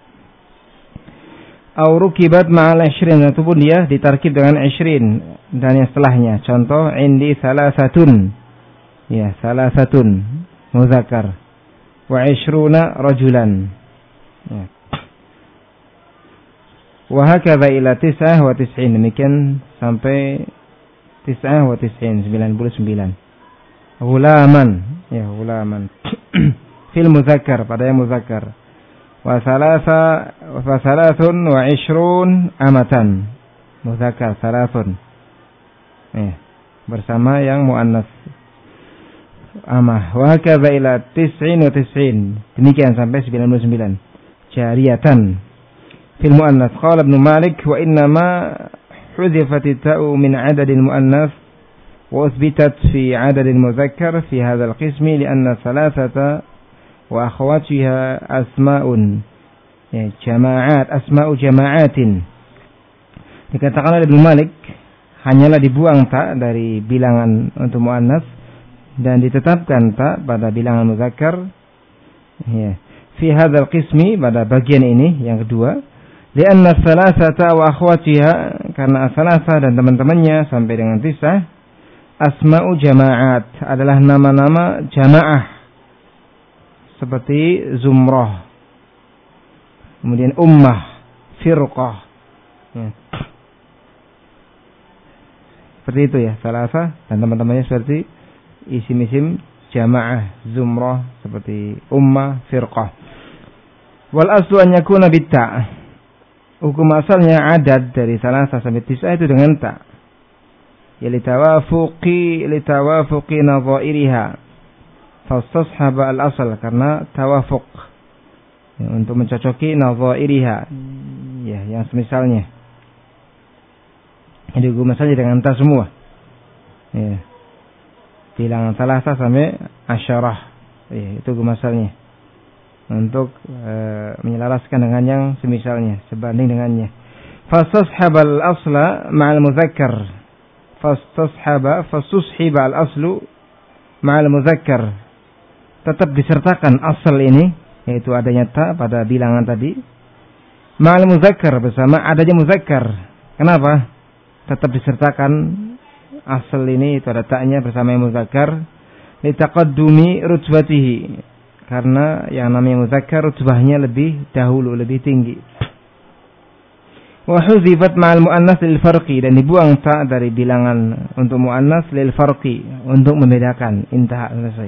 Au rukibat ma'al ishrin, ataupun dia ditarkib dengan ishrin dan yang setelahnya. Contoh, indi salasatun. Ya, salasatun muzakkar. Wa ishruna rajulan. Ya. Wa hakadha ila tis'ah wa tis'in, demikian sampai tis'ah wa tis'in, sembilan puluh sembilan. Ghulaman, ya ghulaman. Fil muzakkar, pada yang muzakkar. Wa salasa wa salasun wa ishrun amatan. Muzakkar salasun. Eh, bersama yang muannas amah. Wa hakadha ila tis'in wa tis'in, demikian sampai sembilan puluh sembilan. Jariyatan. في المؤنث قال ابن مالك وإنما حذفت التاء من عدد المؤنث وأثبتت في عدد المذكر في هذا القسم لأن ثلاثة وأخواتها أسماء جماعات أسماء جماعات. Dikatakan oleh Ibnu Malik, hanyalah dibuang ta dari bilangan untuk muannas dan ditetapkan ta pada bilangan muzakkar ya, fi hadzal qismi, pada bagian ini yang kedua. Lianna salasata wa akhwatiha, karena salasa dan teman-temannya sampai dengan tis'ah, asma'u jama'at, adalah nama-nama jamaah seperti zumrah, kemudian ummah, firqah ya. Seperti itu ya, salasa dan teman-temannya seperti isim-isim jamaah, zumrah, seperti ummah, firqah. Wal aslu an yakuna bitta', hukum asalnya adad dari salasa sampai tis'ah itu dengan ta. Ya litawafuqi litawafuqi nadhairiha. Fastashaba al-asl, karena tawafuq ya, untuk mencocoki nadhairiha. Ya, yang semisalnya. Jadi hukum asalnya dengan ta semua. Ya. Bilangan salasa sampai asyarah. Ya, itu hukum asalnya. Untuk e, menyelaraskan dengan yang semisalnya, sebanding dengannya. Fastashabal asla ma'al muzakkar. Fastashaba fasushiba al aslu ma'al muzakkar. Tetap disertakan asal ini, yaitu adanya ta pada bilangan tadi, ma'al muzakkar, bersama adanya muzakkar. Kenapa? Tetap disertakan asal ini, itu ada ta'nya bersama yang muzakkar, litaqaddumi rutbatihi, karena yang namanya muzakkar rutbahnya lebih dahulu, lebih tinggi. Wa huzifat ma'al muannas lil farqi, dan dibuang ta dari bilangan untuk muannas lil farqi, untuk membedakan. Intaha, selesai.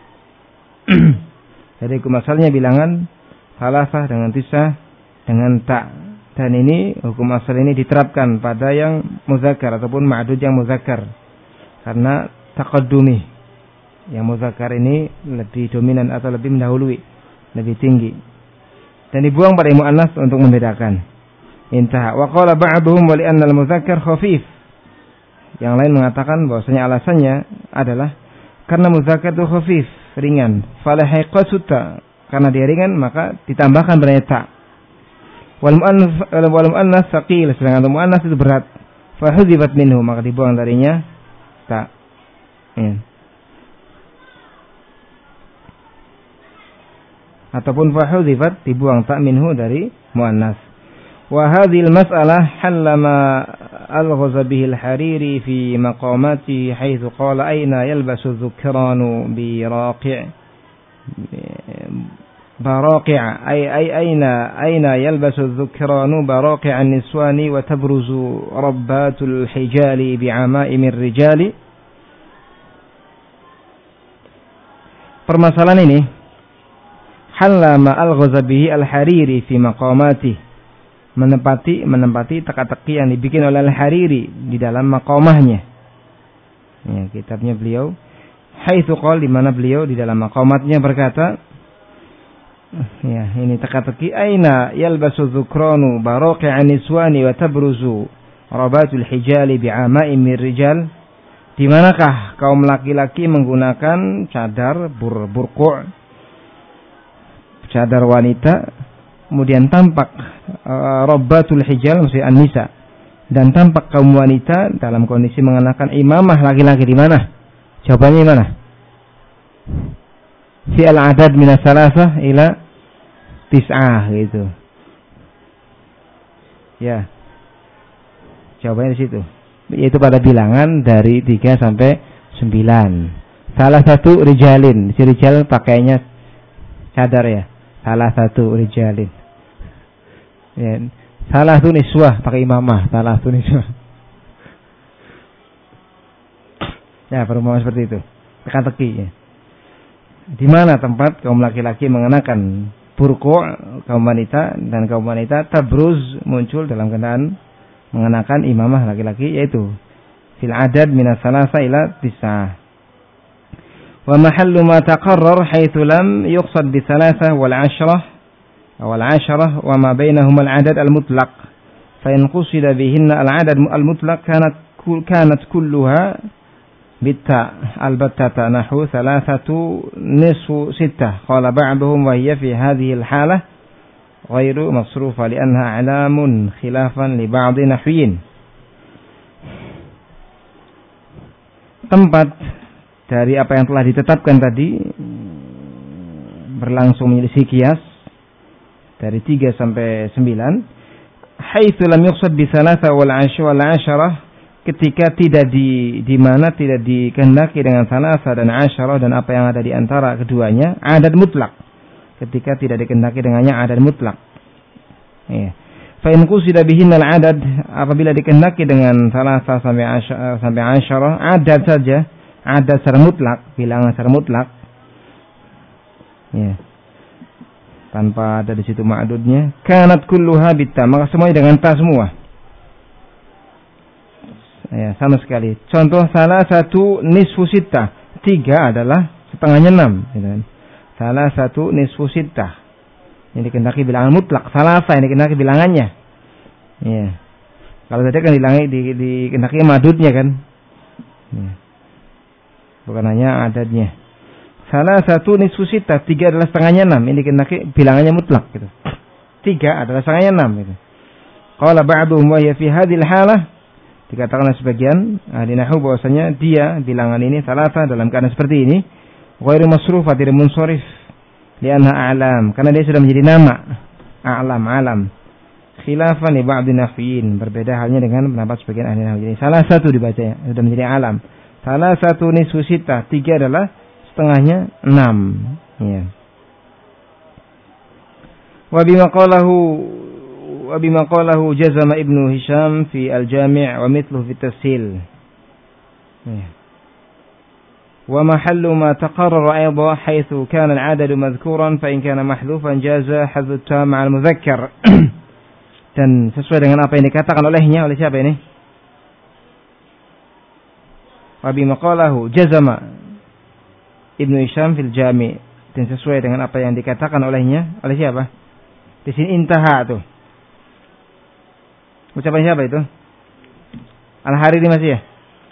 Jadi hukum asalnya bilangan salasah dengan tis'ah dengan ta, dan ini hukum asal ini diterapkan pada yang muzakkar ataupun ma'dud yang muzakkar, karena taqaddumi. Yang muzakkar ini lebih dominan atau lebih mendahului, lebih tinggi, dan dibuang pada muannas untuk membedakan. Intaha. Wa qala ba'dhum wa li'anna al-muzakkar khafif. Yang lain mengatakan bahwasanya alasannya adalah karena muzakkar itu khafif, ringan. Fala haiqatu ta, karena dia ringan maka ditambahkan padanya ta. Wal muannas wal muannas thaqil, sedangkan muannas itu berat. Fa hudzifat minhu, maka dibuang darinya ta. Ya. Ataupun fahudhifat, dibuang ta minhu dari muannas. Wa hadhil mas'alah hallama al-ghaza bihi al-Hariri fi maqamati haitsu qala aina yalbasu dhukranu bi raqi' baraqi'a ay ay aina aina yalbasu adh-dhukranu baraqi'an niswani wa tabruzu rabbatul hijali bi'ama'imir rijali. Permasalahan ini halla ma al-ghaza bihi al-Hariri fi maqamati, menempati menempati teka-teki yang dibikin oleh Al-Hariri di dalam maqamahnya. Ya, kitabnya beliau haitsu qala, di mana beliau di dalam maqamatnya berkata, ya, ini teka-teki aina yalbasu dhukranu baraqi'an niswani wa tabruzu rabatul hijali bi'ama'imir rijal, di manakah kaum laki-laki menggunakan cadar bur burqu', cadar wanita, kemudian tampak uh, rabatul hijal maksudnya an-nisa, dan tampak kaum wanita dalam kondisi mengenakan imamah laki-laki. Di mana? Jawabannya mana? Fi al-adad min as-salasah ila tis'ah gitu. Ya. Jawabannya di situ. Yaitu pada bilangan dari tiga sampai sembilan. Salah satu rijalin. Si rijal pakainya cadar ya. Salah satu rijalin. Ya. Salah satu niswah pakai imamah. Salah satu niswah. Ya, perumpamaan seperti itu. Teka-teki ya. Di mana tempat kaum laki-laki mengenakan burqu', kaum wanita, dan kaum wanita tabruz, muncul dalam keadaan mengenakan imamah laki-laki, yaitu fil adad minas salasa ila tis'ah. Wa mahallu ma taqarrar haitsu lam yuqsad bi salasa wal ashrah wal ashrah wa ma bainahuma al adad al mutlaq, fa in qusida bihinna al adad al mutlaq kanat kanat kulluha bitta albattata nahu thalathatu nisfu sittah. Qala ba'duhum wa hiya fi hadhihi al halah ghairu masrufa li'annaha alamun khilafan li ba'dhi nahwiyin. Tempat dari apa yang telah ditetapkan tadi berlangsung menyelisih kias dari tiga sampai sembilan. Haitsu lam yuqsad bi thalatha wal asharah, ketika tidak di di mana tidak dikehendaki dengan thalatha dan asharah dan apa yang ada di antara keduanya, adad mutlak. Ketika tidak dikehendaki dengannya adad mutlak. Ya. Fa in qusida bihinna al-adad, apabila dikehendaki dengan thalatha sampai asyarah, sampai asyarah, adad saja, adad secara mutlak, bilangan secara mutlak. Ya. Tanpa ada di situ ma'dudnya, kanat kulluha bitta, maka semuanya dengan ta semua. Ya, sama sekali. Contoh salah satu nisfu sittah, tiga adalah setengahnya enam, gitu kan. Salah satu nisfu sittah, yang dikehendaki bilangan mutlak. Salah yang dikehendaki bilangannya. Ya. Kalau tadi kan dilangi di dikehendaki madudnya kan. Ya. Bukan hanya adadnya. Salah satu nisfu sittah, tiga adalah setengahnya enam, ini dikehendaki bilangannya mutlak gitu. Tiga adalah setengahnya enam gitu. Qala ba'duhum wa hiya fi hadhil halah, dikatakan sebagian ahli nahwu bahwasanya dia bilangan ini salasa dalam keadaan seperti ini ghairu masrufa, tidak munsharif, lianna a'lam, karena dia sudah menjadi nama a'lam, alam, khilafan li ba'd nahwiyin, berbeda halnya dengan pendapat sebagian ahli nahwu. Jadi salah satu dibacanya sudah menjadi alam. Salah satu nisfu sittah, tiga adalah setengahnya enam. Ya. Wa bima qalahu wa bima qalahu jazama Ibnu Hisham fi al-Jami' wa mithluhu fi at-Tafsil. Ya. ومحل ما تقرر أيضا حيث كان العدد مذكورا فإن كان محذوفا جاز حذف التام مع المذكر. Dan sesuai dengan apa yang dikatakan olehnya, oleh siapa ini? Wabi maqalahu jazama Ibnu Hisham fil Jami', dan sesuai dengan apa yang dikatakan olehnya, oleh siapa? Di sini intaha tuh. Ucapan siapa itu? Al-Hariri masih ya?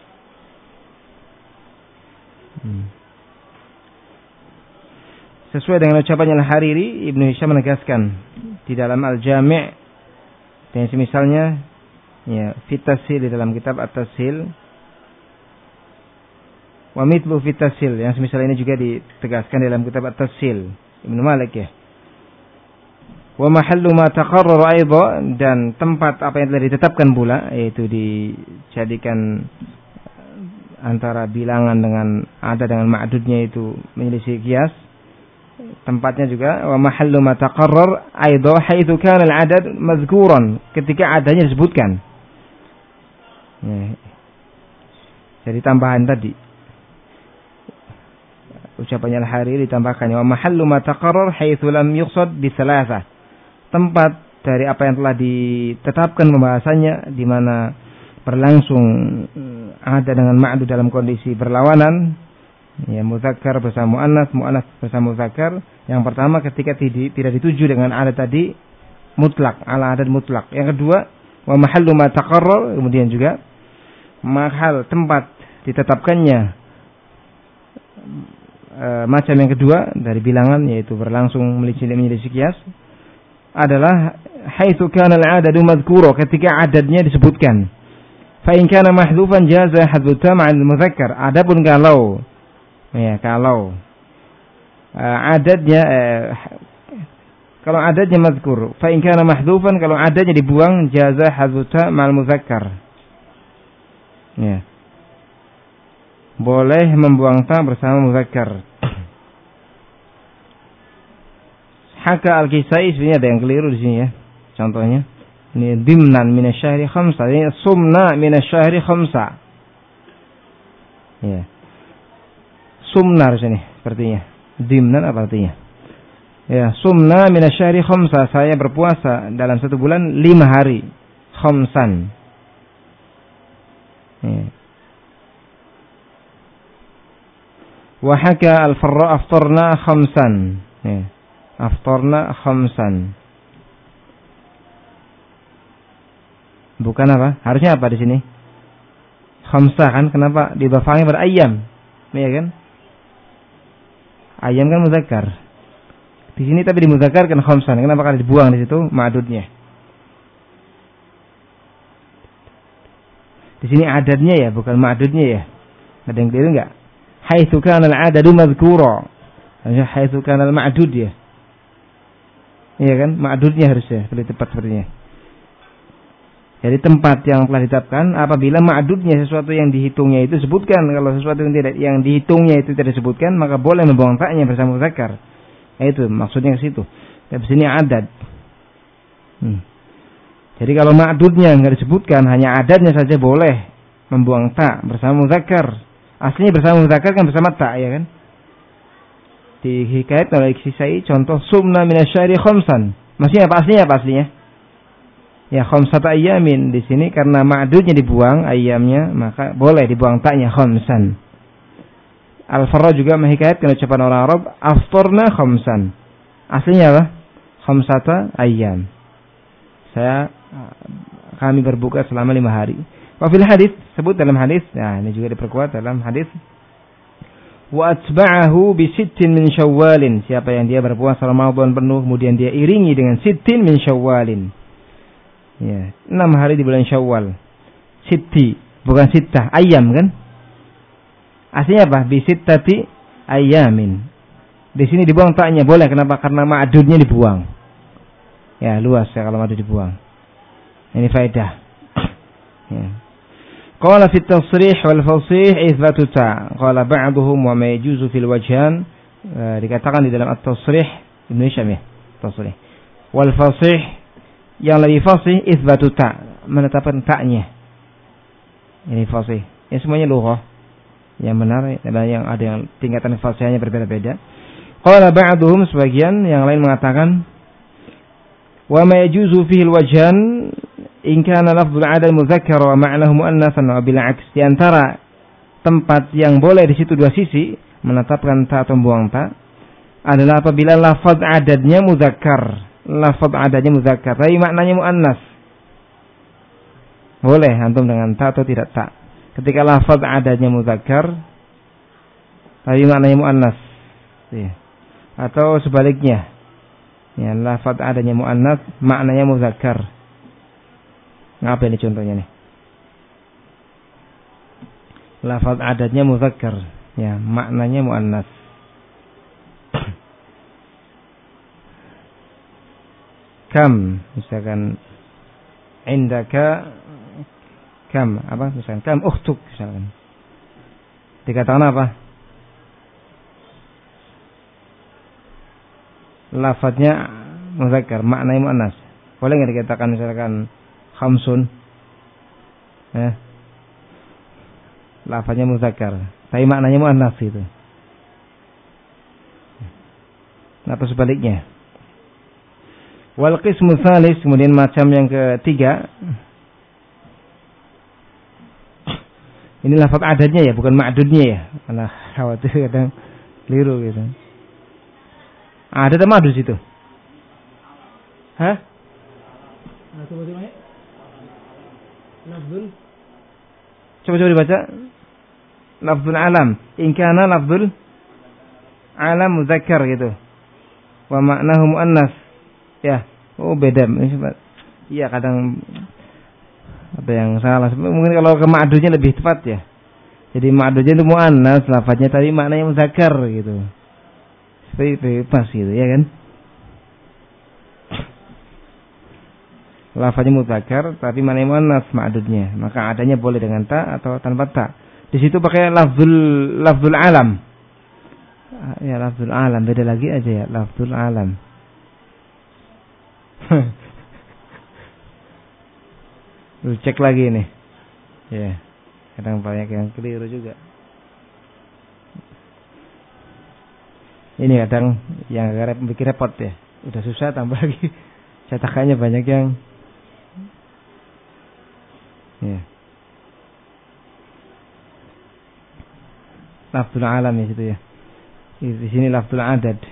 Hmm. Sesuai dengan ucapannya Al-Hariri, Ibnu Hisham menegaskan di dalam Al-Jami' dan semisalnya ya, fit Tashil, di dalam kitab At-Tashil, wa mithlu fit Tashil, yang semisal ini juga ditegaskan dalam kitab At-Tashil Ibnu Malik ya. Wa mahallu ma taqarrara aidan, dan tempat apa yang telah ditetapkan pula, yaitu dijadikan antara bilangan dengan ada dengan ma'dudnya itu menyelisih kias. tempatnya juga wa mahallu ma taqarrar aidha haitsu kana al-adad madhkuran, ketika adanya disebutkan. Ya. Jadi tambahan tadi ucapannya Al-Hariri ditambahkan wa mahallu ma taqarrar haitsu lam yuqsad bi thalathah, tempat dari apa yang telah ditetapkan pembahasannya di mana berlangsung ada dengan ma'dud dalam kondisi berlawanan, ya muzakkar bersama muannas, muannas bersama muzakkar. Yang pertama ketika tidak dituju dengan adat tadi mutlak, ala adat mutlak. Yang kedua wa mahallu ma taqarrar, kemudian juga mahal tempat ditetapkannya e, macam yang kedua dari bilangan, yaitu berlangsung menyelisih kias, adalah haitsu kana al-'adadu madhkura, ketika adadnya disebutkan. Fa in kana mahdhufan jaza hadfu tam' al-mudzakkar. Adapun kalau ya kalau uh, adadnya uh, kalau adadnya mazkur, fa in kana mahdhufan, kalau adadnya dibuang, jaza hadfu tam' al-mudzakkar. Ya. Boleh membuang ta bersama mudzakkar. Haka al-Kisai, sebenarnya ada yang keliru di sini ya. Contohnya, ini dimnan minasyahri khamsa, ini sumna minasyahri khamsa. Ya. Sumna di sini sepertinya. Dimnan apa artinya? Ya, sumna minasyahri khamsa, saya berpuasa dalam satu bulan lima hari. Khamsan. Ya. Wa haka al-Farra aftarna khamsan. Ya. Aftarna khamsan. Bukan apa? Harusnya apa di sini? Khamsah kan? Kenapa dibafangi pada ayam? Iya kan? Ayam kan muzakkar. Di sini tapi dimudzakarkan khamsan. Kenapa kali dibuang di situ ma'dudnya? Di sini adadnya ya, bukan ma'dudnya ya. Ada yang keliru enggak? Haitsu kana al-'adadu madhkura. Harusnya haitsu kana al-ma'dud ya. Iya kan? Ma'dudnya harusnya lebih tepat sepertinya. Jadi tempat yang telah ditetapkan apabila ma'dudnya, sesuatu yang dihitungnya itu disebutkan. Kalau sesuatu yang tidak yang dihitungnya itu tidak disebutkan, maka boleh membuang ta'nya bersama muzakkar. Itu maksudnya ke situ. Tapi sini adad. Hmm. Jadi kalau ma'dudnya enggak disebutkan, hanya adadnya saja boleh membuang ta bersama muzakkar. Aslinya bersama muzakkar kan bersama ta, ya kan? Di hikayat oleh Kisai contoh sumna minasyahri khamsan. Maksudnya apa aslinya? Apa aslinya? Ya khamsata ayyamin, di sini karena ma'dudnya dibuang ayamnya, maka boleh dibuang ta'nya khamsan. Al-Farra juga menghikayatkan ucapan orang Arab aftarna khamsan. Aslinya apa? Khamsata ayyam. Saya kami berbuka selama lima hari. Wa fil hadis, sebut dalam hadis, nah ini juga diperkuat dalam hadis. Wa atba'ahu bi sittin min Syawwalin. Siapa yang dia berpuasa Ramadan penuh kemudian dia iringi dengan sittin min Syawwalin. Ya, enam hari di bulan Syawal. Sitti, bukan sittah, ayam kan? Aslinya apa? Bi sittati ayamin. Di sini dibuang taknya boleh, kenapa? Karena ma'dudnya dibuang. Ya, luas ya kalau ma'dud dibuang. Ini faedah. Ya. Qala fi at-tasrih wal fasih itsbatu ta'. Qala ba'dhum wa ma yajuzu fil wajhan. Uh, dikatakan di dalam at-tasrih Ibnu Hisham ya, tasrih. Wal fasih, yang lebih fasih itsbatu ta', menetapkan ta'nya. Ini fasih. Ini semuanya lughah. Yang benar, yang ada yang tingkatan fasihnya berbeda-beda. Qala ba'dhum, sebagian yang lain mengatakan wa ma yajuzu fihi al-wajhan in kana lafdzul 'adad mudzakkar wa ma'nahu muannatsan wa bil 'aks. Di antara tempat yang boleh di situ dua sisi menetapkan ta atau membuang ta adalah apabila lafaz adadnya mudzakkar, lafaz adadnya mudzakkar tapi maknanya muannas. Boleh antum dengan ta atau tidak ta. Ketika lafaz adadnya mudzakkar tapi maknanya muannas. Ya. Atau sebaliknya. Ya, lafaz adadnya muannas, maknanya mudzakkar. Ngapa ini contohnya nih? Lafaz adadnya mudzakkar, ya, maknanya muannas. Kam, misalkan indaka kam, apa misalkan kam ukhtuk misalkan. Dikatakan apa? lafadznya muzakkar, maknanya muannas. Boleh enggak dikatakan misalkan khamsun? Eh. Lafadznya muzakkar, tapi maknanya muannas gitu. Atau sebaliknya. Wal qismu tsalis, kemudian macam yang ketiga. Ini lafaz adadnya ya, bukan ma'dudnya ya. Karena khawatir kadang keliru gitu. Ada atau ma'dud itu? Hah? Nah, coba coba ya. Lafzul. Coba coba dibaca. Lafzul alam. In kana lafzul alam muzakkar gitu. Wa ma'nahu muannas. Ya, oh beda. Iya kadang ada yang salah. Mungkin kalau ke ma'dudnya lebih tepat ya. Jadi ma'dudnya itu muannas, lafadznya tadi maknanya muzakkar gitu. Seperti pas gitu ya kan. Lafadznya muzakkar tapi maknanya muannas ma'dudnya. Maka adanya boleh dengan ta atau tanpa ta. Di situ pakai lafzul lafzul alam. Ya lafzul alam, beda lagi aja ya, lafzul alam. Lu cek lagi nih. Ya. Kadang banyak yang keliru juga. Ini kadang yang agak bikin repot ya. Udah susah tambah lagi cetakannya banyak yang ya. Lafzul alam ya situ ya. Di sini lafzul adad.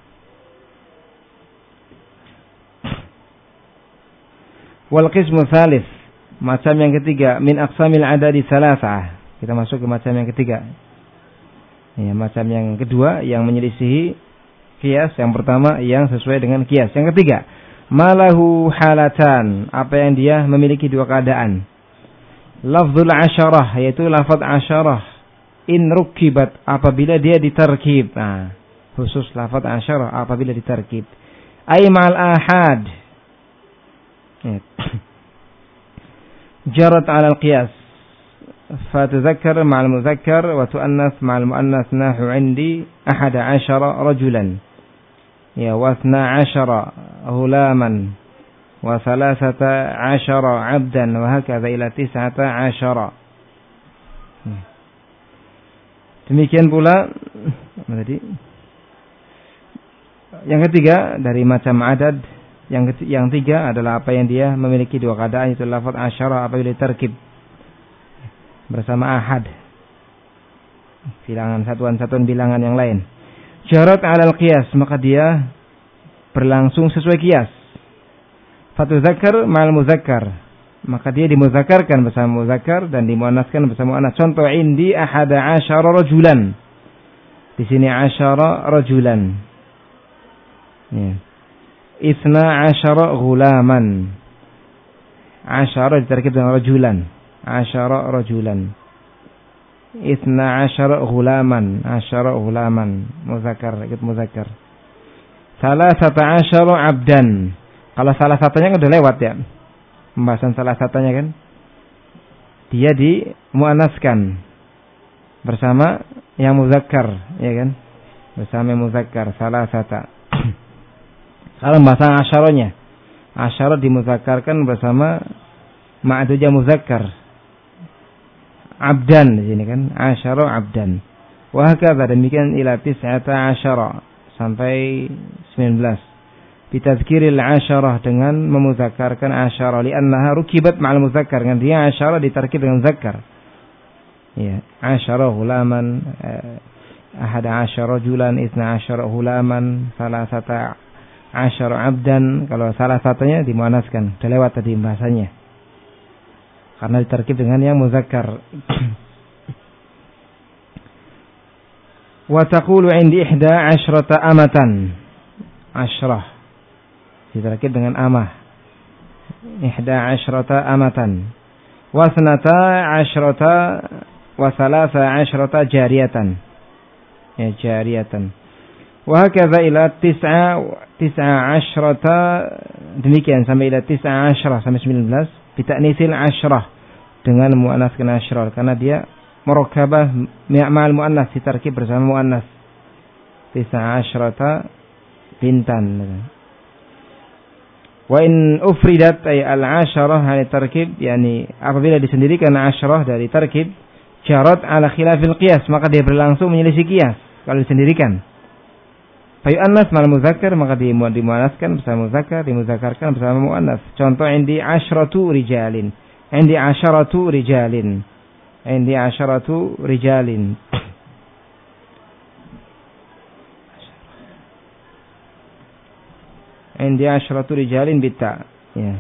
Wal qismu tsalits, macam yang ketiga, min aqsamil adadi salasah. Kita masuk ke macam yang ketiga. Ya, macam yang kedua yang menyelisihi qiyas. Yang pertama yang sesuai dengan qiyas. Yang ketiga, malahu halatan, apa yang dia memiliki dua keadaan. Lafzul asyarah, yaitu lafaz asyarah, in rukibat, apabila dia ditarkib. Nah, khusus lafaz asyarah apabila ditarkib. Ay ma'al ahad. Jarat 'ala al-qiyas. Fatadhakkar ma'al mudhakkar wa tu'annas ma'al mu'annas nahu 'indi ahada 'ashara rajulan. Ya wa ithna 'ashara ghulaman wa thalathata 'ashara 'abdan wa hakadha ila tis'ata 'ashara. Demikian pula tadi yang ketiga dari macam adad. Yang ketiga, yang tiga adalah apa yang dia memiliki dua keadaan, itu lafaz asyara apabila tarkib bersama ahad, bilangan satuan-satuan bilangan yang lain. Jarat 'alal qiyas, maka dia berlangsung sesuai qiyas. Fatudzakkar ma'al muzakkar, maka dia dimudzakarkan bersama muzakkar dan dimuannaskan bersama muannas. Contoh, indi ahada asyara rajulan. Di sini asyara rajulan. Ya. Isna asyara ghulaman. Asyara diterkib dengan rajulan. Asyara rajulan. Isna asyara ghulaman. Asyara ghulaman. Muzakkar, ikut muzakkar. Salah satu asyara abdan. Kalau salah satunya kan udah lewat ya. Pembahasan salah satunya kan. Dia dimuannaskan bersama yang muzakkar, ya kan? Bersama yang muzakkar, salah satu. Kalau bahasa asyaranya, asyara dimuzakkarkan bersama ma'dudnya muzakkar. Abdan di sini kan, asyara abdan. Wa hakadha, demikian ila tis'ata asyara sampai sembilan belas. Bitadzkiril asyarah, dengan memuzakkarkan asyara, li'annaha rukibat ma'al muzakkar, dengan dia asyara ditarkib dengan muzakkar. Ya, asyara ghulaman, ahada asyara rajulan, itsna asyara ghulaman, salasata asyara abdan. Kalau salah satunya dimuannaskan, sudah lewat tadi bahasanya, karena ditarkib dengan yang muzakkar. Wa taqulu 'indi ihda asyrata amatan. Asyrah ditarkib dengan amah. Ihda asyrata amatan. Wa sanata asyrata wa salasa asyrata jariyatan. Ya, jariyatan. Wa hakadha ila tis'a tis'a asyrata, demikian sampai ila tis'a asyra, sampai sembilan belas, bita'nisil asyrah, dengan muannaskan asyrah, karena dia murakabah ma'al muannas, ditarkib bersama muannas. Tis'a asyrata Bintan. Wa in ufridat ay al-asharah ani tarkib, yani apabila disendirikan asharah dari tarkib, jarat ala khilafil qiyas, maka dia berlangsung menyelisih qiyas kalau disendirikan. Fa yu'annas mal muzakkar, maka dimuannaskan bersama muzakkar, dimuzakkarkan bersama muannas. Contoh indi asyratu rijalin. Indi asyratu rijalin. Indi asyratu rijalin. Indi asyratu rijalin bitta. Ya.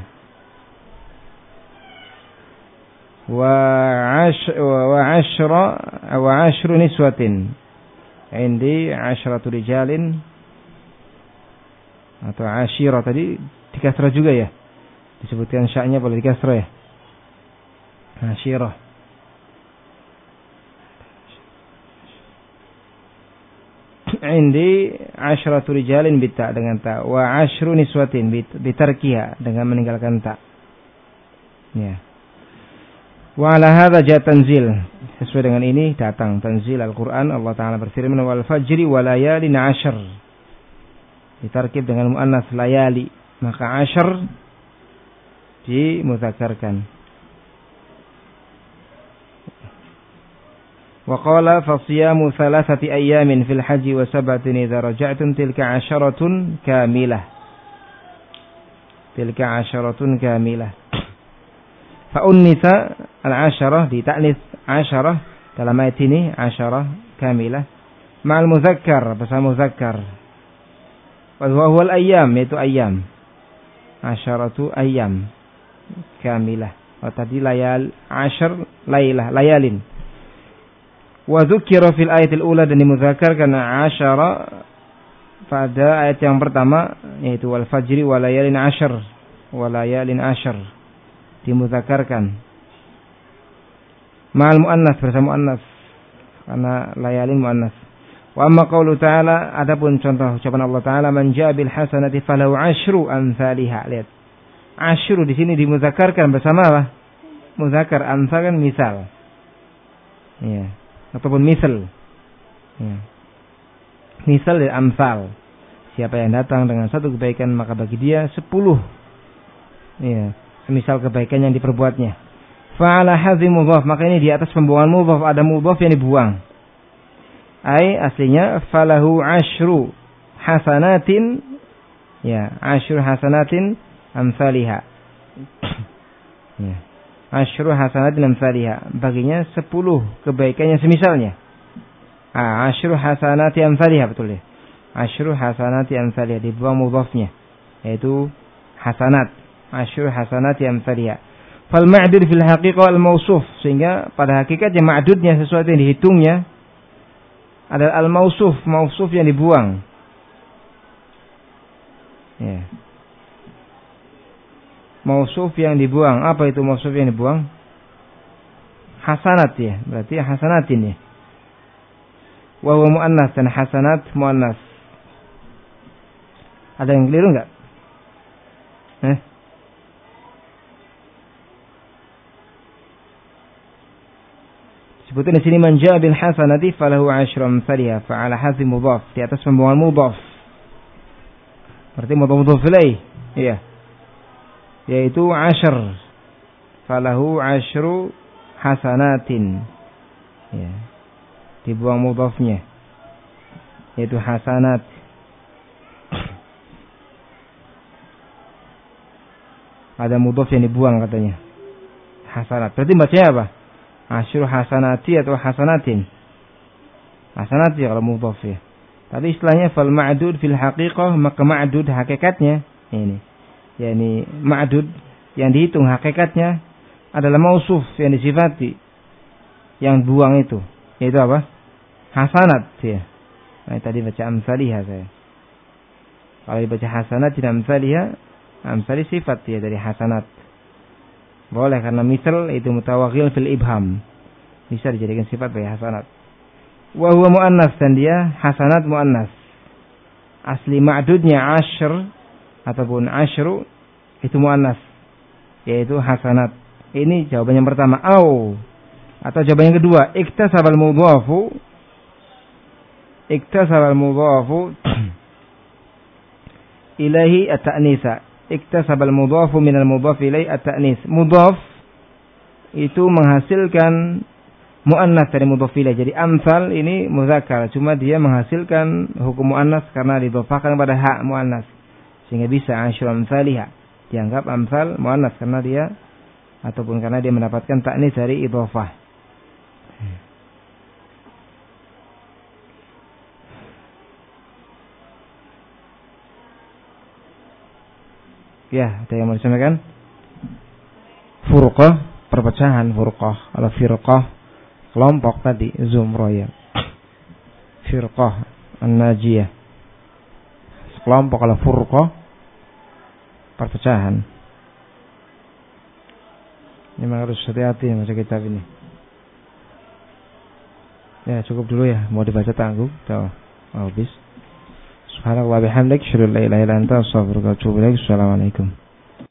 Wa ash wa ashra wa ashru niswatin. Indi asyratu rijalin atau asyirah tadi dikasrah juga ya. Disebutkan sya'nya boleh dikasrah ya. Asyirah. Indi asyratu rijalin bita dengan ta, wa asyru niswatin bitarkiha dengan meninggalkan ta. Ya. Wa ala hadza ja tanzil. Sesuai dengan ini datang tanzil Al-Qur'an. Allah Ta'ala berfirman wal fajri wa layalin ashr. Ditarkib dengan muannas layali, maka ashr dimudzakarkan. Wa qala fa siyamu thalathati ayyamin fil haji wa sab'atin idza raja'tum tilka asharatun kamilah. Tilka asharatun kamilah. Fa unnisa al-asharah di ta'nis asharah dalam ayat ini asharah kamilah ma'al muzakkar bersama muzakkar. Wa huwa al-ayyam, yaitu ayyam. Asharatu ayyam kamilah. Oh, tadi layal ashar lailah layalin. Wa dzukira fil ayatil ula, dan dimudzakarkan asyara pada ayat yang pertama yaitu wal fajri wa layalin ashar wa layalin ashar dimudzakarkan ma'al muannas bersama muannas karena layalin muannas. Wa amma qaulu ta'ala, adapun contoh ucapan Allah Ta'ala man jaa bil hasanati falahu asyru amsalihha. Lihat. Asyru di sini dimudzakarkan bersama apa? Muzakkar, amsal kan misal. Ya. Ataupun misal. Ya. Misal dan amsal. Siapa yang datang dengan satu kebaikan maka bagi dia sepuluh. Ya, semisal kebaikan yang diperbuatnya. Fa'ala hadzi mudhaf, maka ini di atas pembuangan mudhaf ada mudhaf yang dibuang. Ai aslinya falahu asyru hasanatin, ya, asyru hasanatin amsalihha. Ya. Asyru hasanatin amsalihha, baginya sepuluh kebaikannya semisalnya. Ah, asyru hasanati amsalihha, betul ya. Asyru hasanati amsalihha, dibuang mudhafnya yaitu hasanat. Asyru hasanati amsalihha. Fal ma'dud fil haqiqah al mausuf, sehingga pada hakikatnya ma'dudnya sesuatu yang dihitungnya adalah al-mausuf, mausuf yang dibuang. Ya. Mausuf yang dibuang. Apa itu mausuf yang dibuang? Hasanat ya. Berarti hasanatin ya. Wa huwa muannas, dan hasanat muannas. Ada yang keliru enggak? Eh? Sebutkan di sini man jaa bil hasanati falahu asyru amsalihha, fa ala hadzi mudhaf, di atas pembuangan mudhaf. Berarti mudhaf mudhaf ilaih. Iya. Yaitu asyr. Falahu asyru hasanatin. Ya. Dibuang mudhafnya. Yaitu hasanat. Ada mudhaf yang dibuang katanya. Hasanat. Berarti bacanya apa? Asyru hasanati atau hasanatin. Hasanati kalau mudhaf ya. Tapi istilahnya fal ma'dud fil haqiqah, maka ma'dud hakikatnya ini. Yani ma'dud yang dihitung hakikatnya adalah mausuf yang disifati. Yang buang itu yaitu apa? Hasanat ya. Nah, tadi baca amsalihha saya. Kalau dibaca hasanat tidak amsalihha, amsali sifat ya dari hasanat. Boleh karena misal itu mutawaghil fil ibham. Bisa dijadikan sifat bagi hasanat. Wa huwa muannas, dan dia hasanat muannas. Asli ma'dudnya asyr ataupun asyru itu muannas, yaitu hasanat. Ini jawaban yang pertama. Au atau jawaban yang kedua, iktasabal mudhafu iktasabal mudhafu ilaihi at-ta'nisa. Iktasabal mudhafu minal mudhaf ilaihi at-ta'nis. Mudhaf itu menghasilkan muannas dari mudhaf ilaih. Jadi amsal ini muzakkar, cuma dia menghasilkan hukum muannas karena didhofahkan pada hak muannas. Sehingga bisa asyru amsalihha. Dianggap amsal muannas karena dia ataupun karena dia mendapatkan ta'nis dari idhofah. Ya, ada yang mau disampaikan? Furqah, perpecahan furqah. Kalau firqah, kelompok tadi, zumrah ya. Firqah, an-najiyah. Sekelompok. Kalau furqah, perpecahan. Ini memang harus hati-hati baca kitab ini. Ya, cukup dulu ya. Mau dibaca tangguh. Tuh, habis. Subhanallah bihamdik, asyhadu an la ilaha illa anta, astaghfiruka wa atubu ilaik. Assalamualaikum.